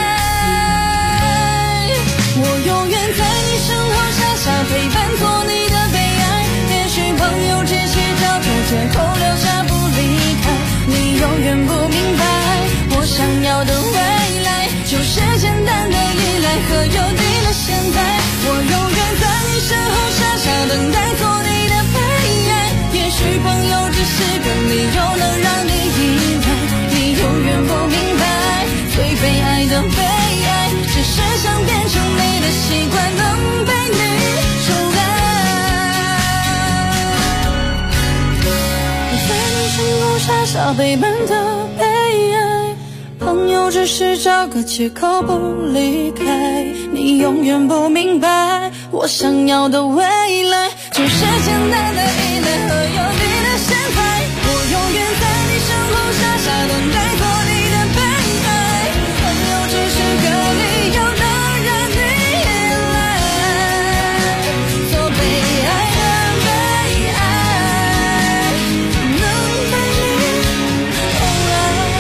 我永远在你身后傻傻陪伴，做你的悲哀，也许朋友只邮寄的现在，我永远在你身后傻傻等待做你的悲哀。也许朋友只是个理由能让你依赖，你永远不明白最悲哀的悲哀，只是想变成你的习惯，能被你宠爱。在你身后傻傻陪伴的悲哀，朋友只是找个借口不离开，你永远不明白我想要的未来，就是简单的依赖和有你的现在。我永远在你身后傻傻等待做你的悲哀，朋友只是个理由能让你依赖，做悲哀的悲哀，能被你宠爱。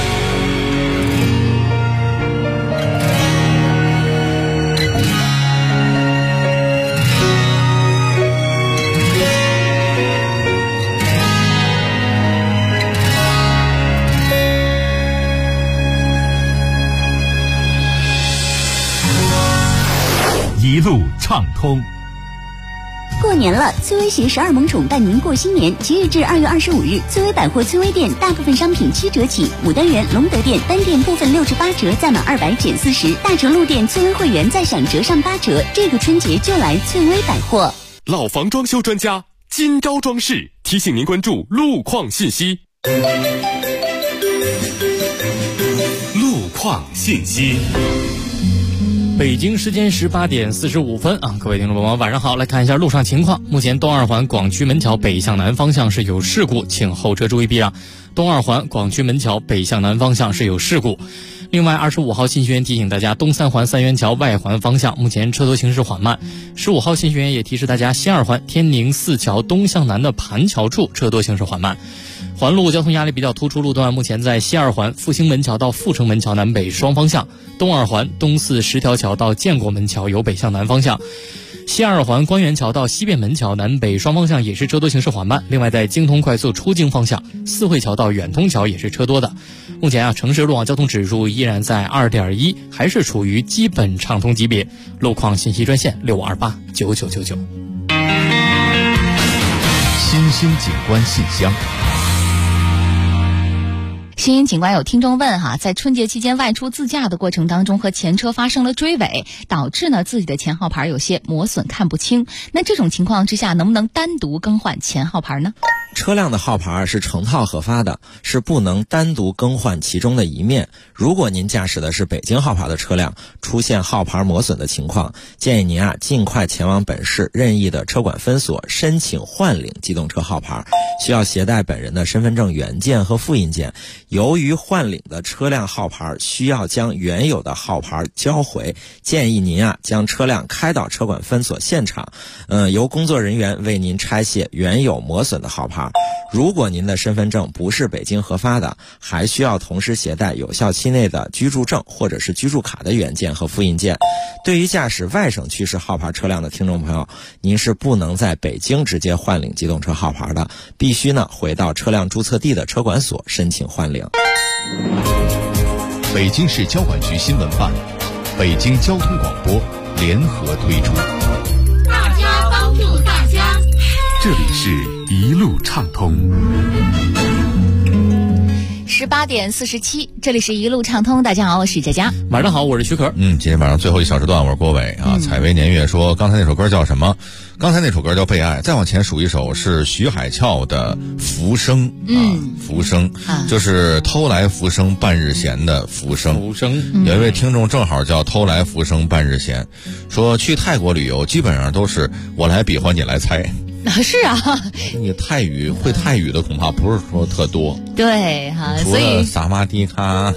一路畅通。 过年了，翠微携12萌宠伴您过新年。即日至2月25日，翠微百货翠微店大部分商品7折起，牡丹园、隆德店单店部分6至8折，再满200减40。大成路店翠微会员再享折上8折。这个春节就来翠微百货。 老房装修专家金招装饰提醒您关注路况信息。 路况信息。 北京时间18点45分啊，各位听众朋友们，晚上好！来看一下路上情况。目前东二环广渠门桥北向南方向是有事故，请后车注意避让。东二环广渠门桥北向南方向是有事故。另外，25号信息员提醒大家，东三环三元桥外环方向目前车多行驶缓慢。15号信息员也提示大家，西二环天宁四桥东向南的盘桥处车多行驶缓慢。环路交通压力比较突出路段，目前在西二环复兴门桥到阜成门桥南北双方向，东二环东四十条桥到建国门桥有北向南方向，西二环官园桥到西便门桥南北双方向也是车多行驶缓慢。另外，在京通快速出京方向，四惠桥到远通桥也是车多的。目前城市路网交通指数依然在2.1，还是处于基本畅通级别。路况信息专线65289999。 新兴景观信箱。 新兴警官有听众问在春节期间外出自驾的过程当中和前车发生了追尾，导致呢自己的前号牌有些磨损看不清，那这种情况之下能不能单独更换前号牌呢？ 车辆的号牌是成套核发的，是不能单独更换其中的一面。如果您驾驶的是北京号牌的车辆，出现号牌磨损的情况，建议您尽快前往本市任意的车管分所申请换领机动车号牌，需要携带本人的身份证原件和复印件。由于换领的车辆号牌需要将原有的号牌交回，建议您将车辆开到车管分所现场，由工作人员为您拆卸原有磨损的号牌。如果您的身份证不是北京核发的，还需要同时携带有效期内的居住证或者是居住卡的原件和复印件。对于驾驶外省区市号牌车辆的听众朋友，您是不能在北京直接换领机动车号牌的，必须回到车辆注册地的车管所申请换领。 北京市交管局新闻办、北京交通广播联合推出。 大家帮助大家， 这里是一路畅通。 18点47，这里是一路畅通。大家好，我是佳佳。 晚上好，我是徐可。 今天晚上最后一小时段，我是郭伟采薇年月说，刚才那首歌叫什么？刚才那首歌叫《被爱》，再往前数一首是徐海俏的《浮生》浮生就是偷来浮生半日闲的浮生。 浮生有一位听众正好叫偷来浮生半日闲，说去泰国旅游基本上都是我来比划你来猜。 是啊， 你泰语会泰语的恐怕不是说特多。 对除了萨瓦迪卡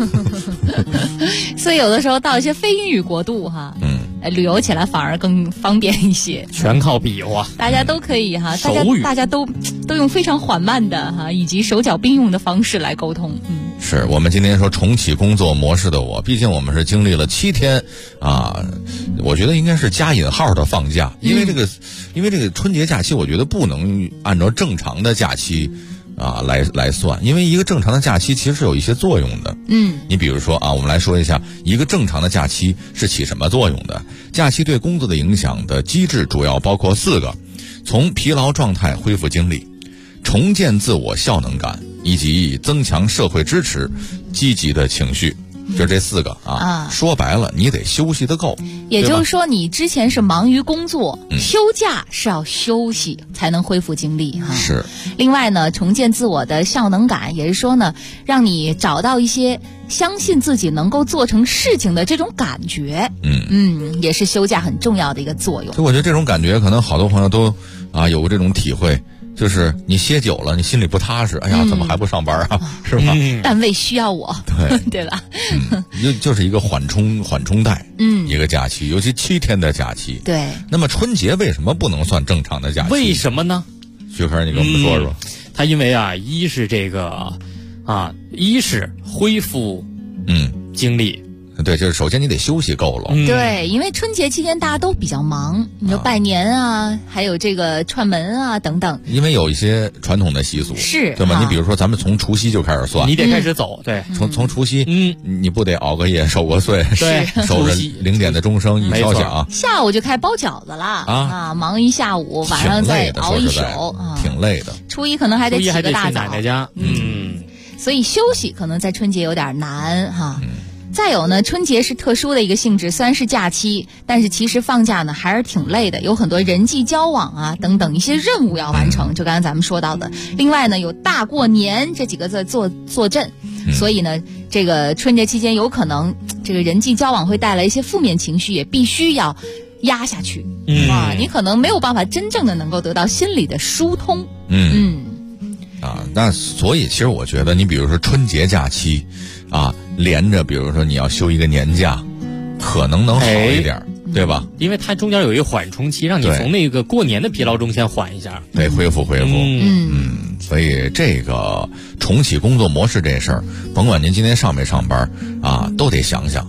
所以有的时候到一些非英语国度旅游起来反而更方便一些， 全靠比划， 大家都可以手语大家都用非常缓慢的以及手脚并用的方式来沟通。 是我们今天说重启工作模式的我，毕竟我们是经历了7天我觉得应该是加引号的放假，因为这个春节假期我觉得不能按照正常的假期来算，因为一个正常的假期其实是有一些作用的。你比如说我们来说一下一个正常的假期是起什么作用的。假期对工作的影响的机制主要包括4个：从疲劳状态恢复精力，重建自我效能感，以及增强社会支持，积极的情绪。就这4个说白了，你得休息得够。 也就是说，你之前是忙于工作，休假是要休息才能恢复精力哈。 是。 另外呢，重建自我的效能感，也是说呢，让你找到一些相信自己能够做成事情的这种感觉。也是休假很重要的一个作用。 就我觉得这种感觉，可能好多朋友都有过这种体会。就是你歇久了，你心里不踏实。哎呀，怎么还不上班啊？是吧？ 单位需要我，对吧？ 就是一个缓冲带，一个假期，尤其7天的假期。 对。 那么春节为什么不能算正常的假期？ 为什么呢？ 徐科，你跟我们说说。 它因为一是这个一是恢复精力。 对，就是首先你得休息够了。 对，因为春节期间大家都比较忙，你说拜年还有这个串门等等。 因为有一些传统的习俗， 是对吧？你比如说，咱们从除夕就开始算， 你得开始走。对， 从除夕，你不得熬个夜、守个岁， 对， 守着0点的钟声一敲响， 下午就开始包饺子了忙一下午，晚上再熬一宿， 挺累的。 初一可能还得起个大早， 去奶奶家。 所以休息可能在春节有点难哈。再有呢，春节是特殊的一个性质，虽然是假期，但是其实放假呢还是挺累的，有很多人际交往等等一些任务要完成，就刚才咱们说到的。另外呢，有大过年这几个字坐镇，所以呢，这个春节期间有可能这个人际交往会带来一些负面情绪，也必须要压下去。你可能没有办法真正的能够得到心理的疏通。 那所以其实我觉得，你比如说春节假期连着，比如说你要休一个年假，可能能好一点，对吧？ 因为它中间有一个缓冲期，让你从那个过年的疲劳中先缓一下， 得恢复。所以这个重启工作模式这事儿，甭管您今天上没上班都得想想。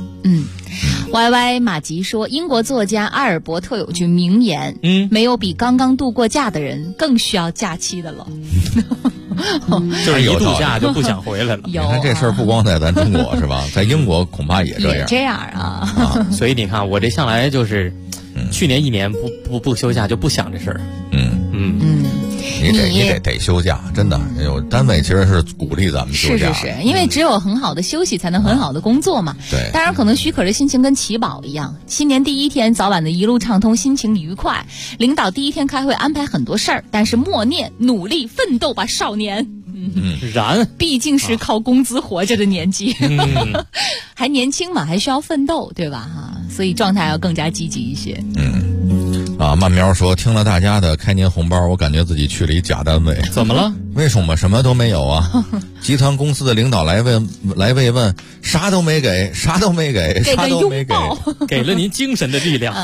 YY 马吉说，英国作家阿尔伯特有句名言，没有比刚刚度过假的人更需要假期的了。 就是一度假就不想回来了。 你看这事儿不光在咱中国是吧？在英国恐怕也这样。 也这样所以你看，我这向来就是去年1年不休假就不想这事儿。 你得休假，真的。单位其实是鼓励咱们休假， 是，因为只有很好的休息，才能很好的工作嘛。 对。 当然，可能许可的心情跟祈宝一样，新年第1天早晚的一路畅通，心情愉快。领导第1天开会安排很多事儿，但是默念努力奋斗吧，少年。毕竟是靠工资活着的年纪，还年轻嘛，还需要奋斗，对吧？所以状态要更加积极一些。 慢苗说，听了大家的开年红包，我感觉自己去了一假单位。 怎么了？ 为什么什么都没有啊？集团公司的领导来慰问，啥都没给，啥都没给，啥都没给， 给了您精神的力量。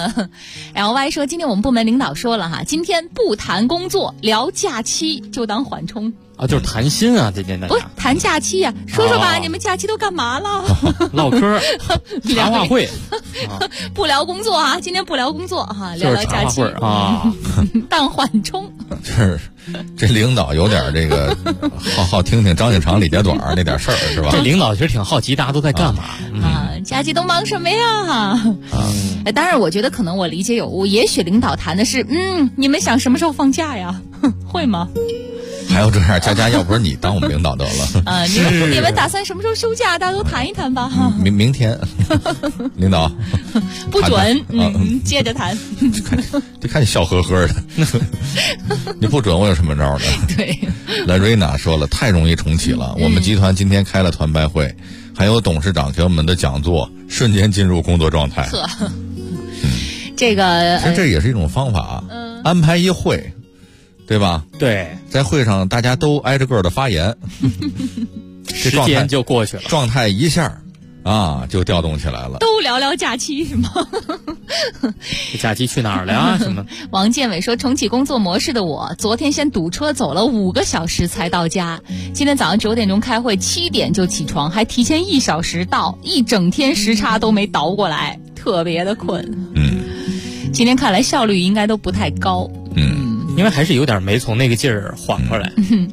LY 说，今天我们部门领导说了今天不谈工作，聊假期，就当缓冲。 就是谈心今天大家不谈假期呀，说说吧，你们假期都干嘛了？ 唠嗑，谈话会， 不聊工作今天不聊工作聊聊假期当缓冲。 就是这领导有点这个好听听张景长李家短那点事儿是吧？ 这领导其实挺好奇大家都在干嘛假期都忙什么呀？当然我觉得可能我理解有误，也许领导谈的是你们想什么时候放假呀？会吗？ 还有这样，佳要不是你当我们领导得了。 你们打算什么时候休假？大家都谈一谈吧。 明天，领导不准，接着谈。 就看你笑呵呵的，你不准我有什么招呢？ 对。 来瑞娜说了，太容易重启了。我们集团今天开了团拜会，还有董事长给我们的讲座，瞬间进入工作状态。 这个其实这也是一种方法，安排一会。对吧？ 对， 在会上大家都挨着个的发言， 时间就过去了， 状态一下就调动起来了。 都聊聊假期是吗？ 假期去哪儿了呀？什么？ 王建伟说，重启工作模式的我，昨天先堵车走了5个小时才到家。今天早上9点钟开会，7点就起床，还提前1小时到，一整天时差都没倒过来，特别的困。今天看来效率应该都不太高。 因为还是有点没从那个劲儿缓过来。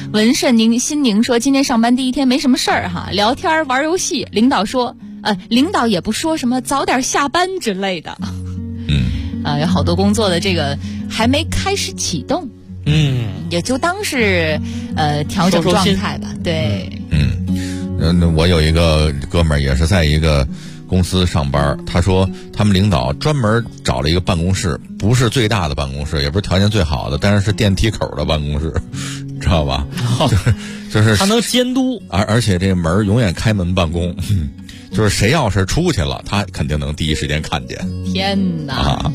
文顺心宁说，今天上班第一天没什么事儿哈，聊天玩游戏。领导也不说什么早点下班之类的。有好多工作的这个还没开始启动，也就当是调整状态吧。对， 我有一个哥们儿也是在一个公司上班，他说他们领导专门找了一个办公室，不是最大的办公室，也不是条件最好的，但是是电梯口的办公室，知道吧？就是他能监督， 而且这门永远开门办公，就是谁要是出去了，他肯定能第一时间看见。 天哪！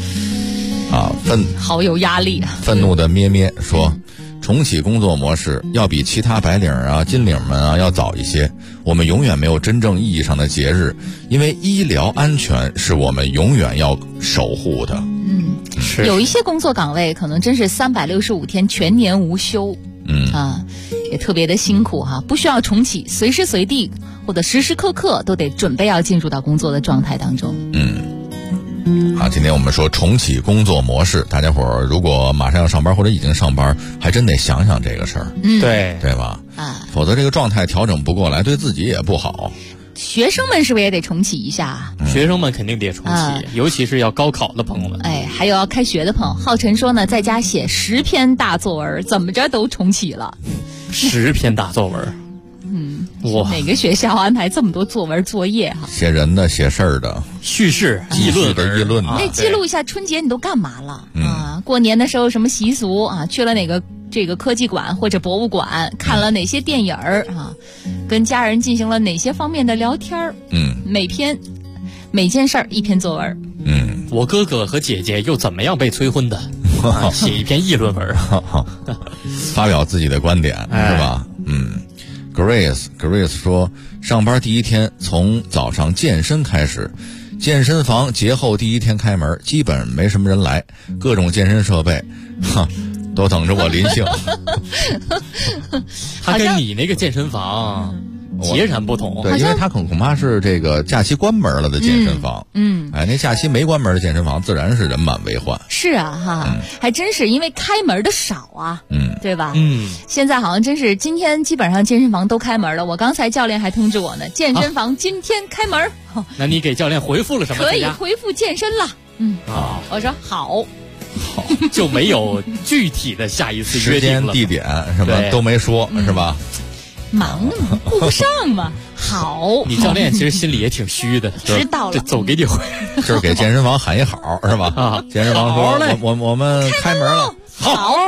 好有压力啊！ 愤怒的咩咩说，重启工作模式要比其他白领啊、金领们啊要早一些。我们永远没有真正意义上的节日，因为医疗安全是我们永远要守护的。 是有一些工作岗位可能真是365天全年无休，也特别的辛苦哈，不需要重启，随时随地或者时时刻刻都得准备要进入到工作的状态当中。 今天我们说重启工作模式，大家伙儿如果马上要上班或者已经上班，还真得想想这个事儿，对吧？否则这个状态调整不过来，对自己也不好。 学生们是不是也得重启一下？ 学生们肯定得重启，尤其是要高考的朋友们。 还有要开学的朋友。浩辰说呢，在家写10篇大作文，怎么着都重启了。 10篇大作文， 哇！哪个学校安排这么多作文作业哈？ 写人的、写事儿的、 叙事、议论的。 那记录一下春节你都干嘛了？过年的时候什么习俗啊？去了哪个这个科技馆或者博物馆，看了哪些电影跟家人进行了哪些方面的聊天每件事儿一篇作文。 我哥哥和姐姐又怎么样被催婚的？写一篇议论文， 发表自己的观点，是吧？Grace 说，上班第一天从早上健身开始，健身房节后第一天开门，基本没什么人来，各种健身设备都等着我临幸。 他跟你那个健身房截然不同， 对，因为他恐怕是这个假期关门了的健身房。那假期没关门的健身房自然是人满为患。 是啊还真是因为开门的少啊，对吧？现在好像真是今天基本上健身房都开门了。我刚才教练还通知我呢，健身房今天开门。 那你给教练回复了什么？ 可以恢复健身了。我说好， 就没有具体的下一次约定了， 时间地点什么都没说，是吧？ 忙嘛，顾不上嘛。好， 你教练其实心里也挺虚的， 知道了， 就走给你回， 就是给健身房喊一好，是吧？健身房说我们开门了，好，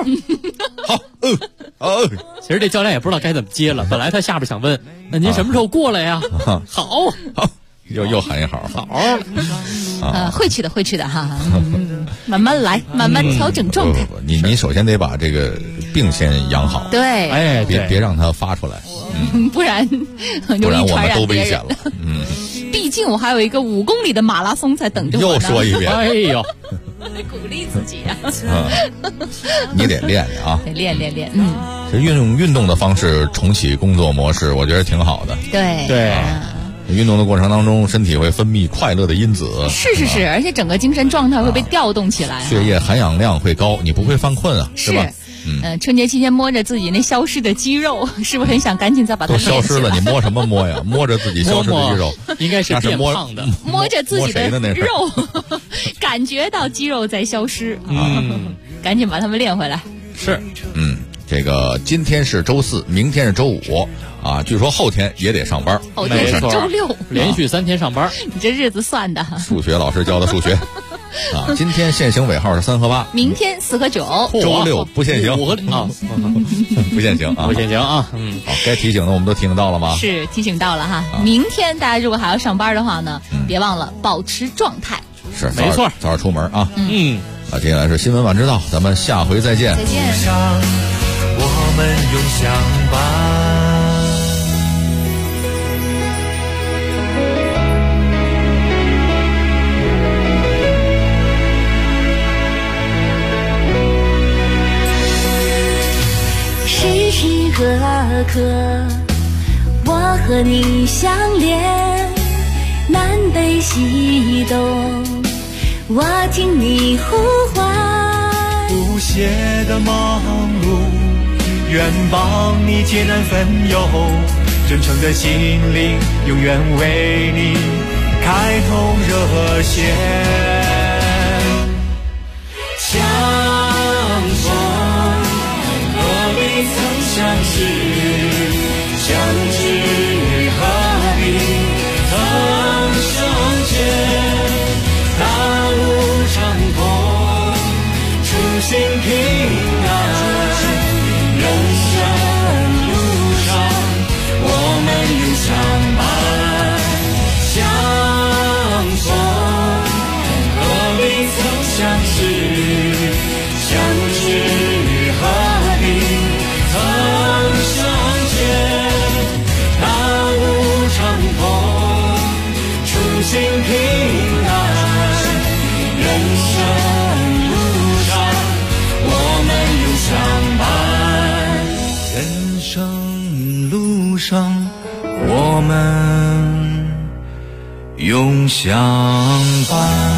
其实这教练也不知道该怎么接了。本来他下边想问，那您什么时候过来呀？好， 又喊一好， 会去的哈，慢慢来，慢慢调整状态。 你首先得把这个病先养好， 对， 别让它发出来， 不然我们都危险了。 毕竟我还有一个5公里的马拉松在等着我呢。 又说一遍， 哎呦， 鼓励自己啊！ 你得练啊， 得练。 其实用运动的方式重启工作模式，我觉得挺好的。 对。 运动的过程当中，身体会分泌快乐的因子， 是，而且整个精神状态会被调动起来， 血液含氧量会高，你不会犯困啊，是吧？ 春节期间摸着自己那消失的肌肉，是不是很想赶紧再把它都消失了？你摸什么摸呀？摸着自己消失的肌肉， 应该是变胖的， 摸着自己的肉，感觉到肌肉在消失，赶紧把它们练回来。 是， 这个今天是周4，明天是周5。据说后天也得上班， 后天是周6， 连续3天上班。 你这日子算的。 数学老师教的数学。今天限行尾号是3和8， 明天4和9， 周6不限行。不限行啊， 不限行啊。 好，该提醒的我们都听到了吗？ 是提醒到了哈。明天大家如果还要上班的话呢，别忘了保持状态。 是， 没错， 早点出门啊。接下来是新闻晚知道，咱们下回再见。 再见。 我们永相伴。 时时刻刻，我和你相连，南北西东，我听你呼唤。 不懈的忙碌， 愿帮你艰难分忧，真诚的心灵永远为你开通热线。相逢何必曾相识，相知何必曾相见。大路长空，初心平安。人生路上，我们永相伴。相逢何必曾相识，相知何必曾相见。大路长空，初心平安。人生路上，我们永相伴。人生路上，我们永相伴。